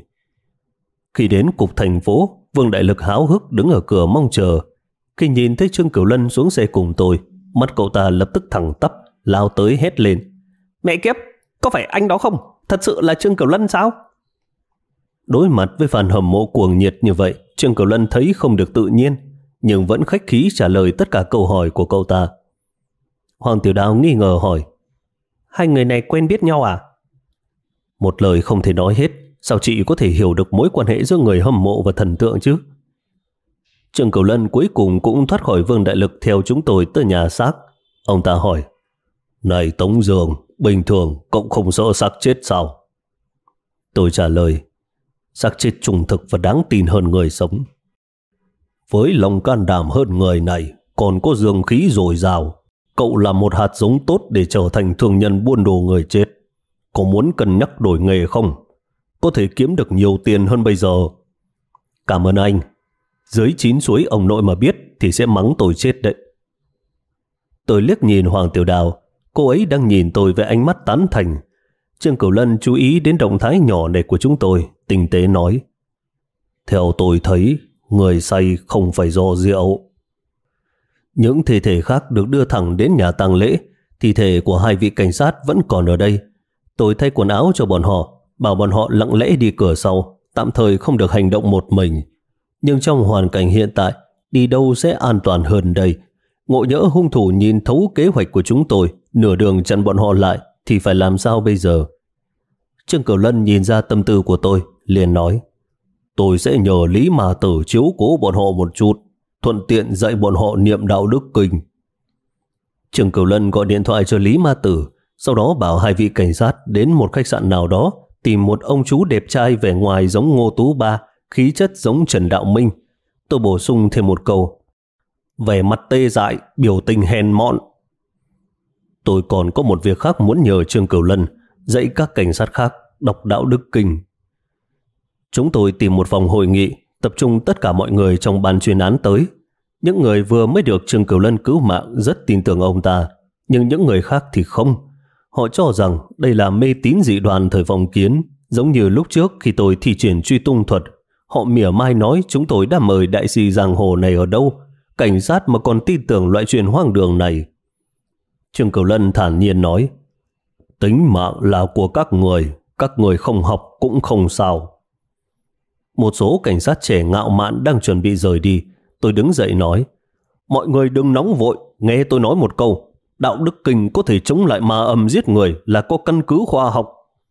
Khi đến cục thành phố, Vương Đại Lực háo hức đứng ở cửa mong chờ. Khi nhìn thấy Trương Cửu Lân xuống xe cùng tôi, mắt cậu ta lập tức thẳng tắp, lao tới hét lên: Mẹ kiếp, có phải anh đó không? Thật sự là Trương Cửu Lân sao? Đối mặt với fan hâm mộ cuồng nhiệt như vậy, Trương Cửu Lân thấy không được tự nhiên, nhưng vẫn khách khí trả lời tất cả câu hỏi của cậu ta. Hoàng Tiểu Đào nghi ngờ hỏi, hai người này quen biết nhau à? Một lời không thể nói hết, sao chị có thể hiểu được mối quan hệ giữa người hâm mộ và thần tượng chứ? Trương Cửu Lân cuối cùng cũng thoát khỏi Vương Đại Lực theo chúng tôi tới nhà xác. Ông ta hỏi, này Tống Dương, bình thường cậu không sợ xác chết sao? Tôi trả lời, xác chết trung thực và đáng tin hơn người sống. Với lòng can đảm hơn người này, còn có dương khí dồi dào, cậu là một hạt giống tốt để trở thành thương nhân buôn đồ người chết. Có muốn cân nhắc đổi nghề không? Có thể kiếm được nhiều tiền hơn bây giờ. Cảm ơn anh. Dưới 9 suối ông nội mà biết thì sẽ mắng tôi chết đấy. Tôi liếc nhìn Hoàng Tiểu Đào, cô ấy đang nhìn tôi với ánh mắt tán thành. Trương Cửu Lân chú ý đến động thái nhỏ này của chúng tôi, tinh tế nói, theo tôi thấy, người say không phải do rượu. Những thi thể khác được đưa thẳng đến nhà tang lễ, thi thể của hai vị cảnh sát vẫn còn ở đây. Tôi thay quần áo cho bọn họ, bảo bọn họ lặng lẽ đi cửa sau, tạm thời không được hành động một mình. Nhưng trong hoàn cảnh hiện tại, đi đâu sẽ an toàn hơn đây? Ngộ nhỡ hung thủ nhìn thấu kế hoạch của chúng tôi, nửa đường chặn bọn họ lại, thì phải làm sao bây giờ? Trương Cửu Lân nhìn ra tâm tư của tôi, liền nói, tôi sẽ nhờ Lý Ma Tử chiếu cố bọn họ một chút, thuận tiện dạy bọn họ niệm đạo đức kinh. Trương Cửu Lân gọi điện thoại cho Lý Ma Tử, sau đó bảo hai vị cảnh sát đến một khách sạn nào đó, tìm một ông chú đẹp trai vẻ ngoài giống Ngô Tú Ba, khí chất giống Trần Đạo Minh. Tôi bổ sung thêm một câu, vẻ mặt tê dại, biểu tình hèn mọn. Tôi còn có một việc khác muốn nhờ Trương Cửu Lân, dạy các cảnh sát khác đọc đạo đức kinh. Chúng tôi tìm một phòng hội nghị, tập trung tất cả mọi người trong ban chuyên án tới. Những người vừa mới được Trương Cửu Lân cứu mạng rất tin tưởng ông ta, nhưng những người khác thì không. Họ cho rằng đây là mê tín dị đoan thời phong kiến, giống như lúc trước khi tôi thi triển truy tung thuật. Họ mỉa mai nói chúng tôi đã mời đại sĩ giang hồ này ở đâu, cảnh sát mà còn tin tưởng loại chuyện hoang đường này. Trương Cửu Lân thản nhiên nói, tính mạng là của các người không học cũng không sao. Một số cảnh sát trẻ ngạo mạn đang chuẩn bị rời đi. Tôi đứng dậy nói, mọi người đừng nóng vội, nghe tôi nói một câu, đạo đức kinh có thể chống lại ma âm giết người là có căn cứ khoa học.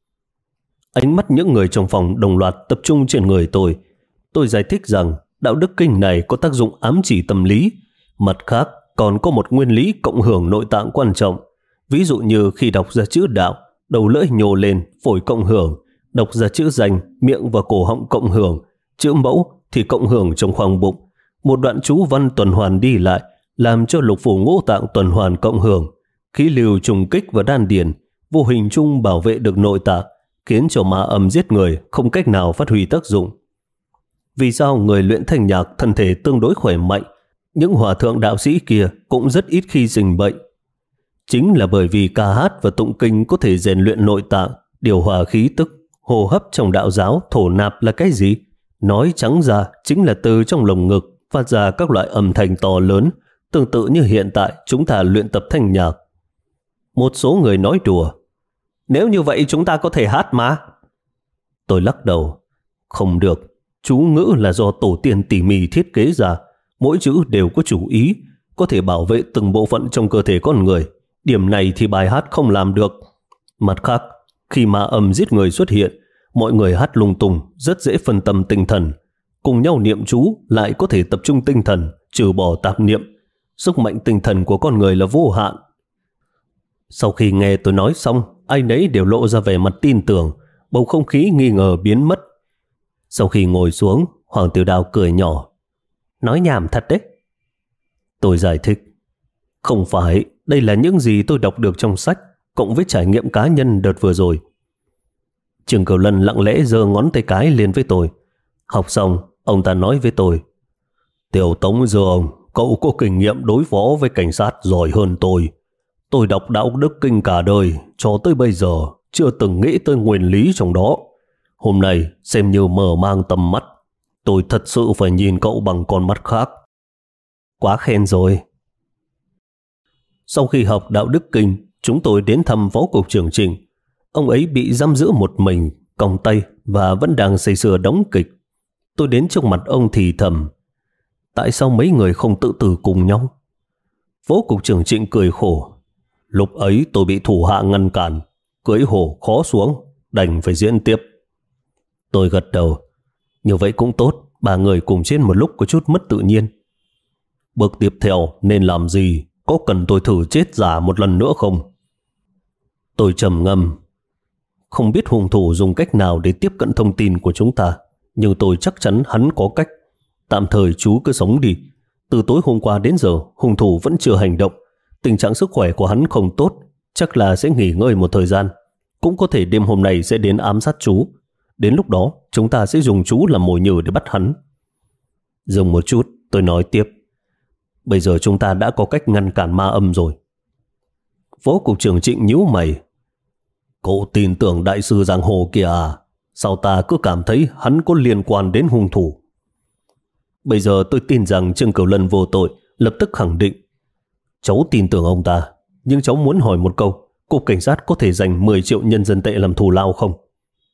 Ánh mắt những người trong phòng đồng loạt tập trung trên người tôi. Tôi giải thích rằng đạo đức kinh này có tác dụng ám chỉ tâm lý, mặt khác còn có một nguyên lý cộng hưởng nội tạng quan trọng. Ví dụ như khi đọc ra chữ đạo, đầu lưỡi nhô lên, phổi cộng hưởng, đọc ra chữ danh, miệng và cổ họng cộng hưởng, chữ mẫu thì cộng hưởng trong khoang bụng. Một đoạn chú văn tuần hoàn đi lại, làm cho lục phủ ngũ tạng tuần hoàn cộng hưởng, khí lưu trùng kích vào đan điền, vô hình chung bảo vệ được nội tạng, khiến cho ma âm giết người không cách nào phát huy tác dụng. Vì sao người luyện thanh nhạc thân thể tương đối khỏe mạnh, những hòa thượng đạo sĩ kia cũng rất ít khi sinh bệnh? Chính là bởi vì ca hát và tụng kinh có thể rèn luyện nội tạng, điều hòa khí tức. Hô hấp trong đạo giáo thổ nạp là cái gì? Nói trắng ra chính là từ trong lồng ngực phát ra các loại âm thanh to lớn, tương tự như hiện tại chúng ta luyện tập thanh nhạc. Một số người nói đùa, nếu như vậy chúng ta có thể hát mà. Tôi lắc đầu, không được, chú ngữ là do tổ tiên tỉ mỉ thiết kế ra, mỗi chữ đều có chủ ý, có thể bảo vệ từng bộ phận trong cơ thể con người. Điểm này thì bài hát không làm được. Mặt khác, khi ma âm giết người xuất hiện, mọi người hát lung tung, rất dễ phân tâm tinh thần. Cùng nhau niệm chú lại có thể tập trung tinh thần, trừ bỏ tạp niệm. Sức mạnh tinh thần của con người là vô hạn. Sau khi nghe tôi nói xong, ai nấy đều lộ ra vẻ mặt tin tưởng, bầu không khí nghi ngờ biến mất. Sau khi ngồi xuống, Hoàng Tiểu Đào cười nhỏ, nói nhảm thật đấy. Tôi giải thích, không phải, đây là những gì tôi đọc được trong sách, cộng với trải nghiệm cá nhân đợt vừa rồi. Trương Cửu Lân lặng lẽ giơ ngón tay cái lên với tôi. Học xong, ông ta nói với tôi, Tiểu Tống Dương, cậu có kinh nghiệm đối phó với cảnh sát giỏi hơn tôi. Tôi đọc đạo đức kinh cả đời, cho tới bây giờ chưa từng nghĩ tới nguyên lý trong đó. Hôm nay xem như mở mang tầm mắt, tôi thật sự phải nhìn cậu bằng con mắt khác. Quá khen rồi. Sau khi học đạo đức kinh, chúng tôi đến thăm phó cục trưởng Trình. Ông ấy bị giam giữ một mình, còng tay, và vẫn đang say sưa đóng kịch. Tôi đến trước mặt ông thì thầm: tại sao mấy người không tự tử cùng nhau? Phó cục trưởng Trịnh cười khổ: lúc ấy tôi bị thủ hạ ngăn cản, cưỡi hổ khó xuống, đành phải diễn tiếp. Tôi gật đầu: như vậy cũng tốt, ba người cùng chết một lúc có chút mất tự nhiên. Bước tiếp theo nên làm gì? Có cần tôi thử chết giả một lần nữa không? Tôi trầm ngâm. Không biết hung thủ dùng cách nào để tiếp cận thông tin của chúng ta, nhưng tôi chắc chắn hắn có cách. Tạm thời chú cứ sống đi. Từ tối hôm qua đến giờ, hung thủ vẫn chưa hành động. Tình trạng sức khỏe của hắn không tốt, chắc là sẽ nghỉ ngơi một thời gian. Cũng có thể đêm hôm nay sẽ đến ám sát chú. Đến lúc đó, chúng ta sẽ dùng chú làm mồi nhử để bắt hắn. Dừng một chút, tôi nói tiếp: bây giờ chúng ta đã có cách ngăn cản ma âm rồi. Phó cục trưởng Trịnh nhíu mày: cậu tin tưởng đại sư giang hồ kia à? Sao ta cứ cảm thấy hắn có liên quan đến hung thủ? Bây giờ tôi tin rằng Trương Cửu Lân vô tội, lập tức khẳng định: cháu tin tưởng ông ta, nhưng cháu muốn hỏi một câu, cục cảnh sát có thể dành 10 triệu nhân dân tệ làm thù lao không?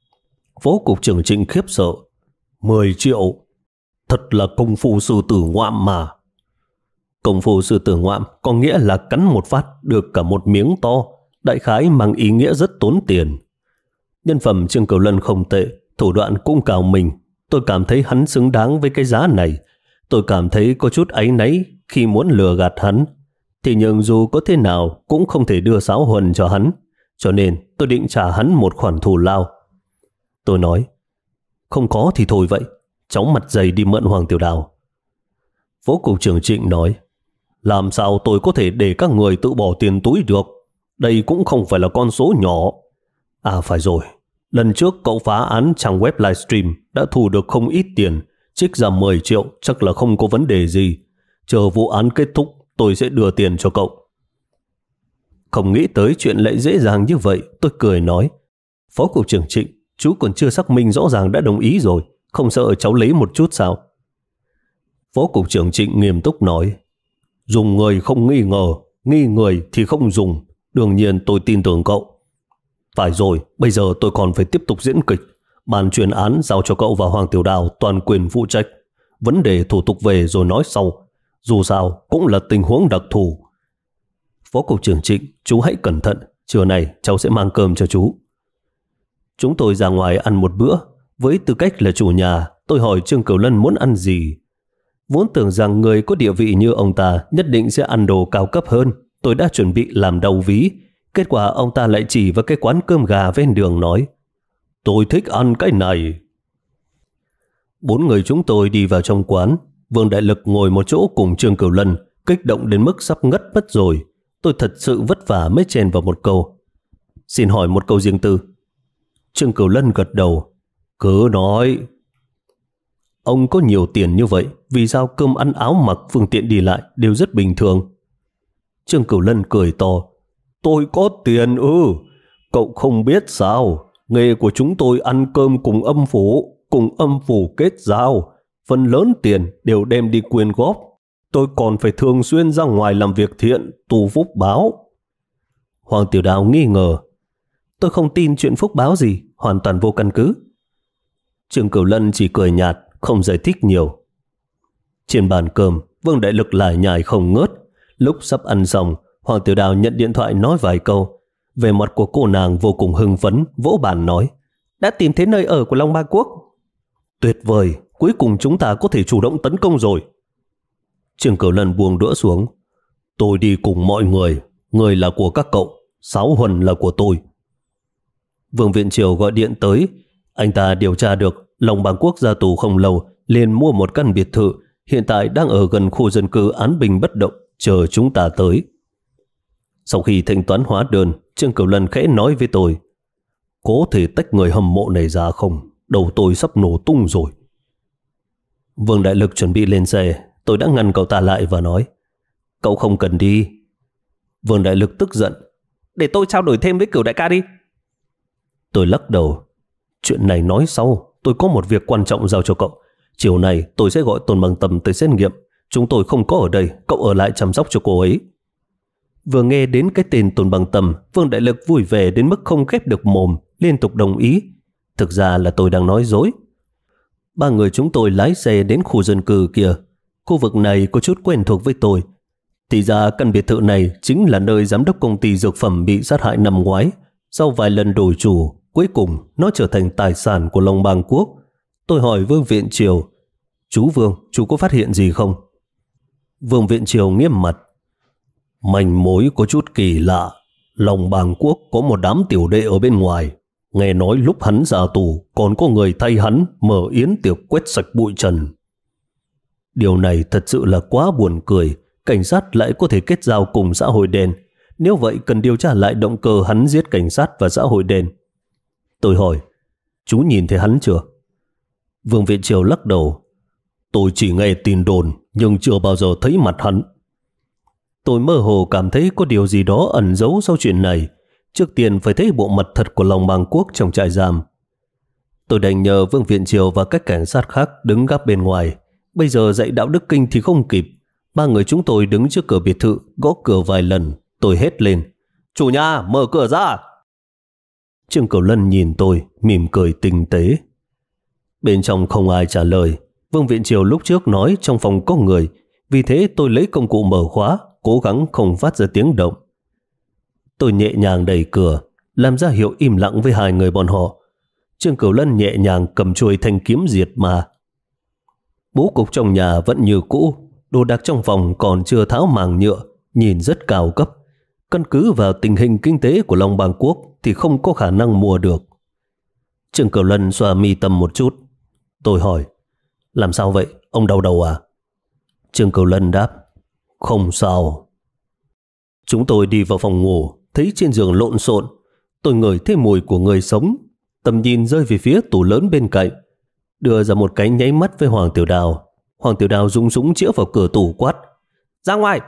Phó cục trưởng Trịnh khiếp sợ: 10 triệu? Thật là công phu sư tử ngoạm mà. Công phu sư tử ngoạm có nghĩa là cắn một phát được cả một miếng to, đại khái mang ý nghĩa rất tốn tiền. Nhân phẩm Trương Cửu Lân không tệ, thủ đoạn cũng cao mình. Tôi cảm thấy hắn xứng đáng với cái giá này. Tôi cảm thấy có chút áy náy khi muốn lừa gạt hắn. Thì nhưng dù có thế nào cũng không thể đưa sáo huần cho hắn. Cho nên tôi định trả hắn một khoản thù lao. Tôi nói: không có thì thôi vậy, cháu mặt dày đi mượn Hoàng Tiểu Đào. Phó cục trưởng Trịnh nói: làm sao tôi có thể để các người tự bỏ tiền túi được? Đây cũng không phải là con số nhỏ. À phải rồi, lần trước cậu phá án trang web livestream đã thu được không ít tiền, trích ra 10 triệu chắc là không có vấn đề gì. Chờ vụ án kết thúc tôi sẽ đưa tiền cho cậu. Không nghĩ tới chuyện lại dễ dàng như vậy, tôi cười nói: Phó cục trưởng Trịnh, chú còn chưa xác minh rõ ràng đã đồng ý rồi, không sợ cháu lấy một chút sao? Phó cục trưởng Trịnh nghiêm túc nói: dùng người không nghi ngờ, nghi người thì không dùng. Đương nhiên tôi tin tưởng cậu. Phải rồi, bây giờ tôi còn phải tiếp tục diễn kịch. Ban chuyên án giao cho cậu và Hoàng Tiểu Đào toàn quyền phụ trách. Vấn đề thủ tục về rồi nói sau. Dù sao cũng là tình huống đặc thù. Phó cục trưởng Trịnh, chú hãy cẩn thận. Trưa nay cháu sẽ mang cơm cho chú. Chúng tôi ra ngoài ăn một bữa. Với tư cách là chủ nhà, tôi hỏi Trương Cửu Lân muốn ăn gì. Vốn tưởng rằng người có địa vị như ông ta nhất định sẽ ăn đồ cao cấp hơn. Tôi đã chuẩn bị làm đầu ví. Kết quả ông ta lại chỉ vào cái quán cơm gà ven đường nói: tôi thích ăn cái này. 4 người chúng tôi đi vào trong quán. Vương Đại Lực ngồi một chỗ cùng Trương Cửu Lân, kích động đến mức sắp ngất mất rồi. Tôi thật sự vất vả mới chen vào một câu: xin hỏi một câu riêng tư. Trương Cửu Lân gật đầu: cứ nói. Ông có nhiều tiền như vậy, vì sao cơm ăn áo mặc phương tiện đi lại đều rất bình thường? Trương Cửu Lân cười to: tôi có tiền ư? Cậu không biết sao? Nghề của chúng tôi ăn cơm cùng âm phủ kết giao. Phần lớn tiền đều đem đi quyên góp. Tôi còn phải thường xuyên ra ngoài làm việc thiện, tu phúc báo. Hoàng Tiểu Đào nghi ngờ: tôi không tin chuyện phúc báo gì, hoàn toàn vô căn cứ. Trương Cửu Lân chỉ cười nhạt, không giải thích nhiều. Trên bàn cơm, Vương Đại Lực lải nhải không ngớt. Lúc sắp ăn xong, Hoàng Tiểu Đào nhận điện thoại nói vài câu. Về mặt của cô nàng vô cùng hưng phấn, vỗ bàn nói: đã tìm thấy nơi ở của Long Ba Quốc. Tuyệt vời, cuối cùng chúng ta có thể chủ động tấn công rồi. Trương Cửu Lân buông đũa xuống: tôi đi cùng mọi người, người là của các cậu, sáo huần là của tôi. Vương Viện Triều gọi điện tới. Anh ta điều tra được Long Bang Quốc ra tù không lâu, liền mua một căn biệt thự, hiện tại đang ở gần khu dân cư án bình bất động, chờ chúng ta tới. Sau khi thanh toán hóa đơn, Trương Cửu Lân khẽ nói với tôi: có thể tách người hâm mộ này ra không? Đầu tôi sắp nổ tung rồi. Vương Đại Lực chuẩn bị lên xe, tôi đã ngăn cậu ta lại và nói: cậu không cần đi. Vương Đại Lực tức giận: để tôi trao đổi thêm với Cửu đại ca đi. Tôi lắc đầu: chuyện này nói sau, tôi có một việc quan trọng giao cho cậu. Chiều nay tôi sẽ gọi Tôn Bằng Tâm tới xét nghiệm. Chúng tôi không có ở đây, cậu ở lại chăm sóc cho cô ấy. Vừa nghe đến cái tên Tôn Bằng Tâm, Vương Đại Lực vui vẻ đến mức không khép được mồm, liên tục đồng ý. Thực ra là tôi đang nói dối. Ba người chúng tôi lái xe đến khu dân cư kia. Khu vực này có chút quen thuộc với tôi. Thì ra căn biệt thự này chính là nơi giám đốc công ty dược phẩm bị sát hại năm ngoái. Sau vài lần đổi chủ, cuối cùng nó trở thành tài sản của Long Bang Quốc. Tôi hỏi Vương Viện Triều: "Chú Vương, chú có phát hiện gì không?" Vương Viện Triều nghiêm mặt: "Manh mối có chút kỳ lạ. Long Bang Quốc có một đám tiểu đệ ở bên ngoài. Nghe nói lúc hắn ra tù còn có người thay hắn mở yến tiệc quét sạch bụi trần." Điều này thật sự là quá buồn cười. Cảnh sát lại có thể kết giao cùng xã hội đen. Nếu vậy cần điều tra lại động cơ hắn giết cảnh sát và xã hội đen. Tôi hỏi: "Chú nhìn thấy hắn chưa?" Vương Viện Triều lắc đầu: "Tôi chỉ nghe tin đồn nhưng chưa bao giờ thấy mặt hắn." Tôi mơ hồ cảm thấy có điều gì đó ẩn giấu sau chuyện này. Trước tiên phải thấy bộ mặt thật của Long Bang Quốc trong trại giam. Tôi đành nhờ Vương Viện Triều và các cảnh sát khác đứng gác bên ngoài. Bây giờ dạy đạo đức kinh thì không kịp. Ba người chúng tôi đứng trước cửa biệt thự, gõ cửa vài lần. Tôi hét lên: "Chủ nhà, mở cửa ra!" Trương Cửu Lân nhìn tôi, mỉm cười tinh tế. Bên trong không ai trả lời. Vương Viện Triều lúc trước nói trong phòng có người, vì thế tôi lấy công cụ mở khóa, cố gắng không phát ra tiếng động. Tôi nhẹ nhàng đẩy cửa, làm ra hiệu im lặng với hai người bọn họ. Trương Cửu Lân nhẹ nhàng cầm chuôi thanh kiếm diệt ma. Bố cục trong nhà vẫn như cũ, đồ đạc trong phòng còn chưa tháo màng nhựa, nhìn rất cao cấp. Căn cứ vào tình hình kinh tế của Long Bang Quốc thì không có khả năng mua được. Trương Cửu Lân xoa mi tâm một chút. Tôi hỏi: "Làm sao vậy? Ông đau đầu à?" Trương Cửu Lân đáp: "Không sao." Chúng tôi đi vào phòng ngủ, thấy trên giường lộn xộn. Tôi ngửi thấy mùi của người sống. Tầm nhìn rơi về phía tủ lớn bên cạnh, đưa ra một cái nháy mắt với Hoàng Tiểu Đào. Hoàng Tiểu Đào rung súng chĩa vào cửa tủ quát: "Ra ngoài!"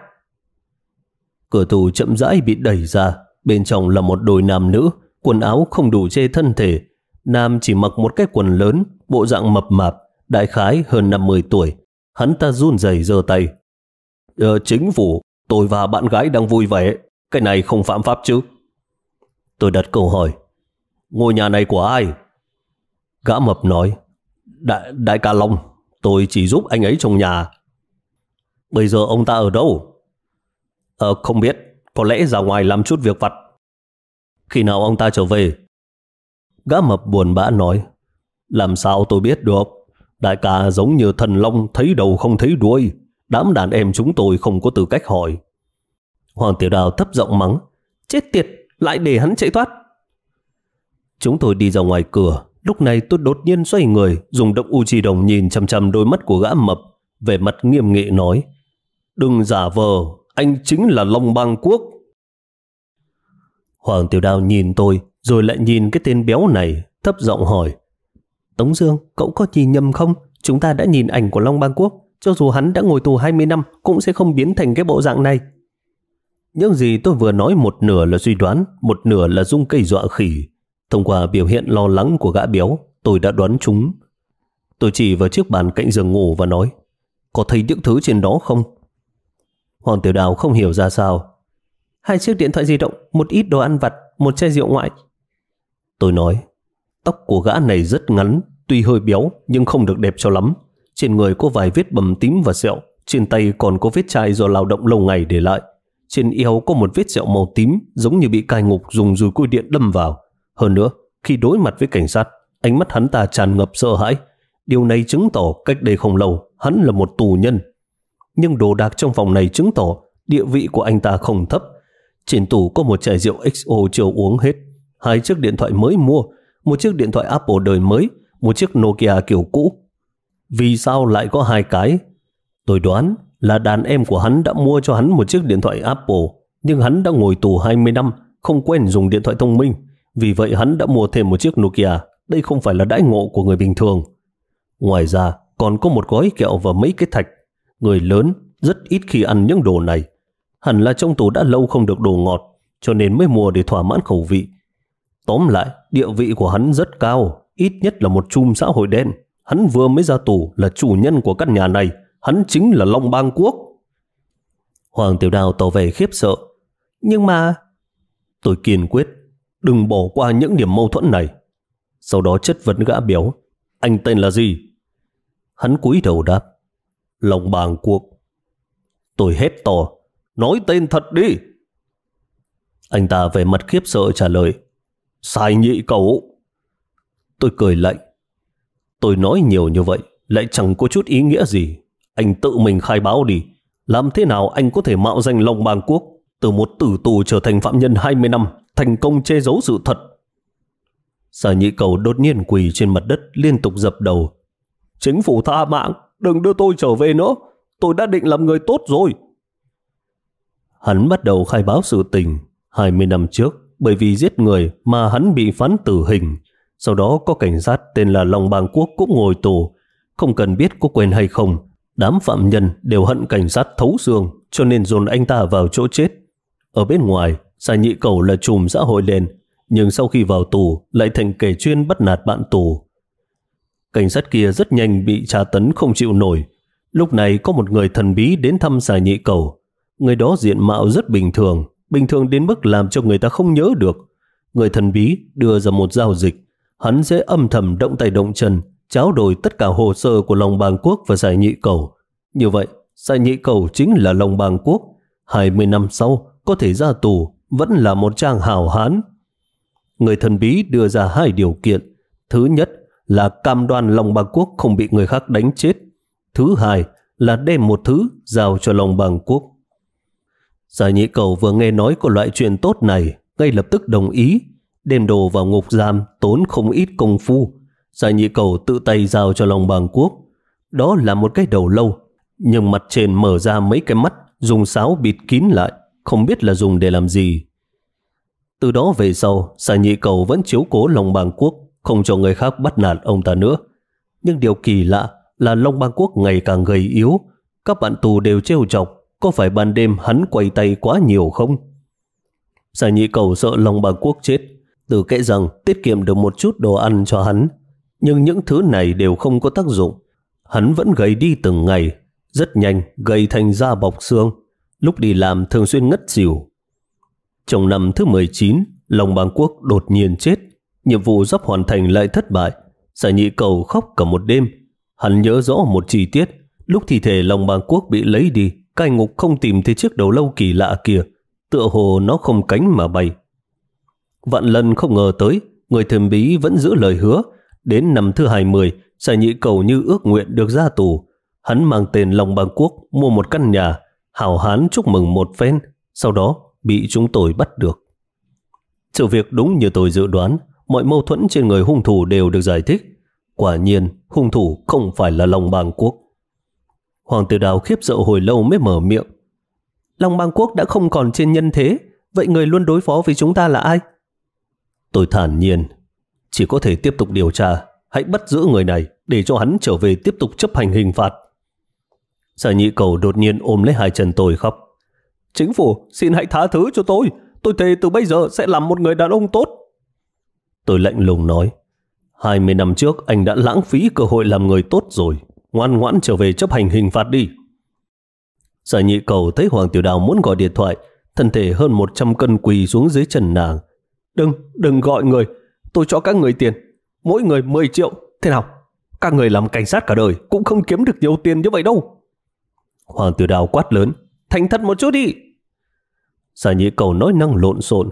Cửa tủ chậm rãi bị đẩy ra. Bên trong là một đôi nam nữ, quần áo không đủ che thân thể. Nam chỉ mặc một cái quần lớn, bộ dạng mập mạp, đại khái hơn 50 tuổi. Hắn ta run rẩy giơ tay: "Chính phủ, tôi và bạn gái đang vui vẻ. Cái này không phạm pháp chứ?" Tôi đặt câu hỏi: "Ngôi nhà này của ai?" Gã mập nói: Đại ca Long, tôi chỉ giúp anh ấy trong nhà." "Bây giờ ông ta ở đâu?" Không biết, có lẽ ra ngoài làm chút việc vặt." "Khi nào ông ta trở về?" Gã mập buồn bã nói: "Làm sao tôi biết được? Đại ca giống như thần long thấy đầu không thấy đuôi. Đám đàn em chúng tôi không có tư cách hỏi." Hoàng Tiểu Đào thấp giọng mắng: "Chết tiệt, lại để hắn chạy thoát." Chúng tôi đi ra ngoài cửa. Lúc này tôi đột nhiên xoay người, dùng động u chi đồng nhìn chằm chằm đôi mắt của gã mập, vẻ mặt nghiêm nghị nói: "Đừng giả vờ, anh chính là Long Bang Quốc." Hoàng Tiểu Đào nhìn tôi, rồi lại nhìn cái tên béo này, thấp giọng hỏi: "Tống Dương, cậu có nhìn nhầm không? Chúng ta đã nhìn ảnh của Long Bang Quốc. Cho dù hắn đã ngồi tù 20 năm, cũng sẽ không biến thành cái bộ dạng này." Những gì tôi vừa nói một nửa là suy đoán, một nửa là dung cây dọa khỉ. Thông qua biểu hiện lo lắng của gã béo, tôi đã đoán trúng. Tôi chỉ vào chiếc bàn cạnh giường ngủ và nói: "Có thấy những thứ trên đó không?" Hoàng Tiểu Đào không hiểu ra sao: "2 chiếc điện thoại di động, một ít đồ ăn vặt, một chai rượu ngoại." Tôi nói: "Tóc của gã này rất ngắn, tuy hơi béo nhưng không được đẹp cho lắm. Trên người có vài vết bầm tím và sẹo, trên tay còn có vết chai do lao động lâu ngày để lại. Trên eo có một vết sẹo màu tím giống như bị cai ngục dùng dùi cui điện đâm vào. Hơn nữa, khi đối mặt với cảnh sát, ánh mắt hắn ta tràn ngập sợ hãi. Điều này chứng tỏ cách đây không lâu hắn là một tù nhân. Nhưng đồ đạc trong phòng này chứng tỏ địa vị của anh ta không thấp. Trên tủ có một chai rượu XO chưa uống hết, 2 chiếc điện thoại mới mua, một chiếc điện thoại Apple đời mới, một chiếc Nokia kiểu cũ. Vì sao lại có 2 cái? Tôi đoán là đàn em của hắn đã mua cho hắn một chiếc điện thoại Apple, nhưng hắn đã ngồi tù 20 năm, không quen dùng điện thoại thông minh. Vì vậy hắn đã mua thêm một chiếc Nokia. Đây không phải là đãi ngộ của người bình thường. Ngoài ra còn có một gói kẹo và mấy cái thạch. Người lớn rất ít khi ăn những đồ này. Hẳn là trong tù đã lâu không được đồ ngọt, cho nên mới mua để thỏa mãn khẩu vị. Tóm lại, địa vị của hắn rất cao, ít nhất là một chùm xã hội đen. Hắn vừa mới ra tù là chủ nhân của căn nhà này. Hắn chính là Long Bang Quốc." Hoàng Tiểu Đào tỏ vẻ khiếp sợ: "Nhưng mà..." Tôi kiên quyết: "Đừng bỏ qua những điểm mâu thuẫn này." sau đó chất vấn gã béo. Anh tên là gì? Hắn cúi đầu đáp. Long Bàng Quốc. Tôi hét to. Nói tên thật đi. Anh ta vẻ mặt khiếp sợ trả lời. Sai Nhị Cầu. Tôi cười lạnh. Tôi nói nhiều như vậy lại chẳng có chút ý nghĩa gì. Anh tự mình khai báo đi. Làm thế nào anh có thể mạo danh Long Bàng Quốc, từ một tử tù trở thành phạm nhân 20 năm, thành công che giấu sự thật? Sa Nhị Cầu đột nhiên quỳ trên mặt đất, liên tục dập đầu. Chính phủ tha mạng, đừng đưa tôi trở về nữa. Tôi đã định làm người tốt rồi. Hắn bắt đầu khai báo sự tình. 20 năm trước, bởi vì giết người mà hắn bị phán tử hình. Sau đó có cảnh sát tên là Long Bàng Quốc cũng ngồi tù. Không cần biết có quên hay không, đám phạm nhân đều hận cảnh sát thấu xương, cho nên dồn anh ta vào chỗ chết. Ở bên ngoài, Sa Nhị Cầu là trùm xã hội lên, nhưng sau khi vào tù lại thành kẻ chuyên bắt nạt bạn tù. Cảnh sát kia rất nhanh bị tra tấn không chịu nổi. Lúc này có một người thần bí đến thăm Sa Nhị Cầu. Người đó diện mạo rất bình thường đến mức làm cho người ta không nhớ được. Người thần bí đưa ra một giao dịch. Hắn sẽ âm thầm động tay động chân, tráo đổi tất cả hồ sơ của Long Bàng Quốc và Sa Nhị Cầu. Như vậy, Sa Nhị Cầu chính là Long Bàng Quốc. 20 năm sau, có thể ra tù, vẫn là một trang hào hán. Người thần bí đưa ra 2 điều kiện. Thứ nhất là cam đoan Long Bàng Quốc không bị người khác đánh chết. Thứ hai là đem một thứ giao cho Long Bàng Quốc. Sa Nhị Cầu vừa nghe nói có loại chuyện tốt này, ngay lập tức đồng ý. Đem đồ vào ngục giam tốn không ít công phu. Sa Nhị Cầu tự tay giao cho Long Bàng Quốc. Đó là một cái đầu lâu, nhưng mặt trên mở ra mấy cái mắt, dùng sáo bịt kín lại, không biết là dùng để làm gì. Từ đó về sau, Sa Nhị Cầu vẫn chiếu cố Long Bàng Quốc, không cho người khác bắt nạt ông ta nữa. Nhưng điều kỳ lạ là Long Bàng Quốc ngày càng gầy yếu. Các bạn tù đều trêu chọc, có phải ban đêm hắn quay tay quá nhiều không? Sa Nhị Cầu sợ Long Bàng Quốc chết, tự kể rằng tiết kiệm được một chút đồ ăn cho hắn. Nhưng những thứ này đều không có tác dụng. Hắn vẫn gầy đi từng ngày, rất nhanh gầy thành da bọc xương. Lúc đi làm thường xuyên ngất xỉu. Trong năm thứ 19, Long Bàng Quốc đột nhiên chết. Nhiệm vụ sắp hoàn thành lại thất bại. Sa Nhị Cầu khóc cả một đêm. Hắn nhớ rõ một chi tiết. Lúc thi thể Long Bàng Quốc bị lấy đi, cai ngục không tìm thấy chiếc đầu lâu kỳ lạ kia. Tựa hồ nó không cánh mà bay. Vạn lần không ngờ tới, người thần bí vẫn giữ lời hứa. Đến năm thứ 20, Sa Nhị Cầu như ước nguyện được ra tù. Hắn mang tên Long Bàng Quốc mua một căn nhà, hào hán chúc mừng một phen, sau đó bị chúng tôi bắt được. Sự việc đúng như tôi dự đoán, mọi mâu thuẫn trên người hung thủ đều được giải thích. Quả nhiên, hung thủ không phải là Long Bàng Quốc. Hoàng Tử Đào khiếp sợ hồi lâu mới mở miệng. Long Bàng Quốc đã không còn trên nhân thế, vậy người luôn đối phó với chúng ta là ai? Tôi thản nhiên, chỉ có thể tiếp tục điều tra. Hãy bắt giữ người này để cho hắn trở về tiếp tục chấp hành hình phạt. Sa Nhị Cầu đột nhiên ôm lấy hai chân tôi khóc. Chính phủ, xin hãy tha thứ cho tôi. Tôi thề từ bây giờ sẽ làm một người đàn ông tốt. Tôi lạnh lùng nói. 20 năm trước anh đã lãng phí cơ hội làm người tốt rồi. Ngoan ngoãn trở về chấp hành hình phạt đi. Sa Nhị Cầu thấy Hoàng Tiểu Đào muốn gọi điện thoại, thân thể hơn 100 cân quỳ xuống dưới chân nàng. Đừng gọi người. Tôi cho các người tiền. Mỗi người 10 triệu. Thế nào? Các người làm cảnh sát cả đời cũng không kiếm được nhiều tiền như vậy đâu. Hoàng Tiểu Đào quát lớn. Thành thật một chút đi. Sa Nhị Cầu nói năng lộn xộn.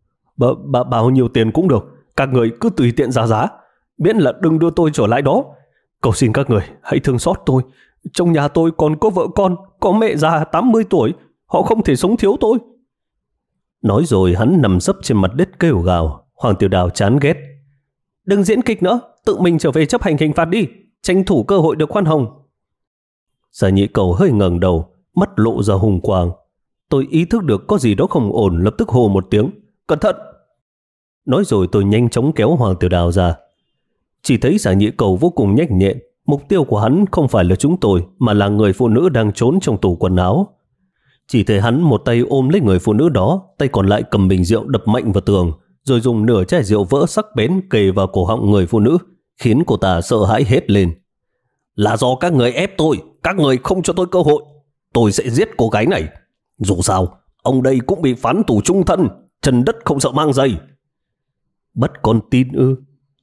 Bao nhiêu tiền cũng được. Các người cứ tùy tiện ra giá. Miễn là đừng đưa tôi trở lại đó. Cầu xin các người hãy thương xót tôi. Trong nhà tôi còn có vợ con, có mẹ già 80 tuổi. Họ không thể sống thiếu tôi. Nói rồi hắn nằm sấp trên mặt đất kêu gào. Hoàng Tiểu Đào chán ghét. Đừng diễn kịch nữa, tự mình trở về chấp hành hình phạt đi, tranh thủ cơ hội được khoan hồng. Sa Nhị Cầu hơi ngẩng đầu, mắt lộ ra hùng quang. Tôi ý thức được có gì đó không ổn, lập tức hô một tiếng. Cẩn thận! Nói rồi tôi nhanh chóng kéo Hoàng Tiểu Đào ra. Chỉ thấy Sa Nhị Cầu vô cùng nhanh nhẹn. Mục tiêu của hắn không phải là chúng tôi, mà là người phụ nữ đang trốn trong tủ quần áo. Chỉ thấy hắn một tay ôm lấy người phụ nữ đó, tay còn lại cầm bình rượu đập mạnh vào tường, rồi dùng nửa chai rượu vỡ sắc bén kề vào cổ họng người phụ nữ, khiến cô ta sợ hãi hét lên. Là do các người ép tôi, các người không cho tôi cơ hội. Tôi sẽ giết cô gái này. Dù sao, ông đây cũng bị phán tù chung thân, chân đất không sợ mang giày. Bắt con tin ư?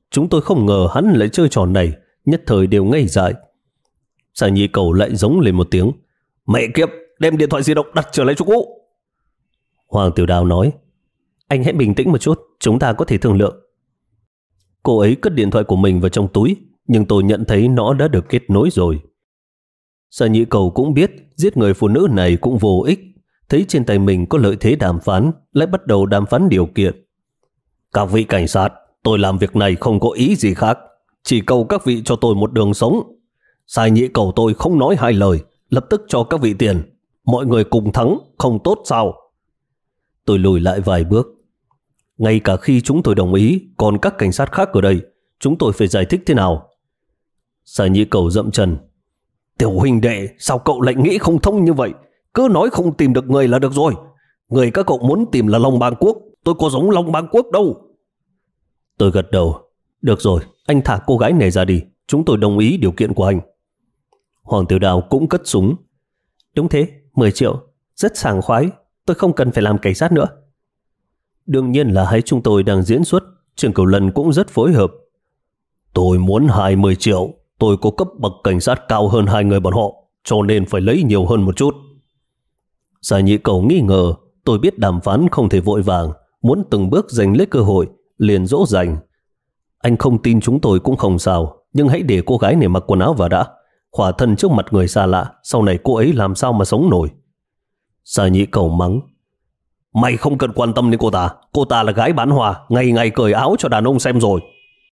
Chúng tôi không ngờ hắn lại chơi trò này, nhất thời đều ngây dại. Sa Nhị Cầu lại giống lên một tiếng. Mẹ kiếp, đem điện thoại di động đặt trở lại chỗ cũ. Hoàng Tiểu Đào nói, anh hãy bình tĩnh một chút, chúng ta có thể thương lượng. Cô ấy cất điện thoại của mình vào trong túi, nhưng tôi nhận thấy nó đã được kết nối rồi. Sa Nhị Cầu cũng biết giết người phụ nữ này cũng vô ích, thấy trên tay mình có lợi thế đàm phán, lại bắt đầu đàm phán điều kiện. Các vị cảnh sát, tôi làm việc này không có ý gì khác, chỉ cầu các vị cho tôi một đường sống. Sa Nhị Cầu tôi không nói hai lời, lập tức cho các vị tiền. Mọi người cùng thắng, không tốt sao? Tôi lùi lại vài bước. Ngay cả khi chúng tôi đồng ý, còn các cảnh sát khác ở đây, chúng tôi phải giải thích thế nào? Sa Nhị Cầu dậm chân. Tiểu huynh đệ, sao cậu lại nghĩ không thông như vậy? Cứ nói không tìm được người là được rồi. Người các cậu muốn tìm là Long Bang Quốc, tôi có giống Long Bang Quốc đâu. Tôi gật đầu. Được rồi, anh thả cô gái này ra đi, chúng tôi đồng ý điều kiện của anh. Hoàng Tiểu Đào cũng cất súng. Đúng thế, 10 triệu, rất sảng khoái, tôi không cần phải làm cảnh sát nữa. Đương nhiên là hai chúng tôi đang diễn xuất, Trương Cửu Lân cũng rất phối hợp. Tôi muốn 20 triệu, tôi có cấp bậc cảnh sát cao hơn hai người bọn họ, cho nên phải lấy nhiều hơn một chút. Sa Nhị Cầu nghi ngờ, tôi biết đàm phán không thể vội vàng, muốn từng bước giành lấy cơ hội, liền dỗ dành. Anh không tin chúng tôi cũng không sao, nhưng hãy để cô gái này mặc quần áo vào đã. Khỏa thân trước mặt người xa lạ, sau này cô ấy làm sao mà sống nổi. Sa Nhị Cầu mắng. Mày không cần quan tâm đến cô ta là gái bán hoa, ngày ngày cởi áo cho đàn ông xem rồi.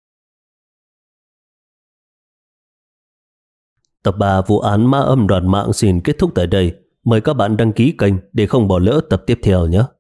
Tập 3 vụ án ma âm đoạt mạng xin kết thúc tại đây. Mời các bạn đăng ký kênh để không bỏ lỡ tập tiếp theo nhé.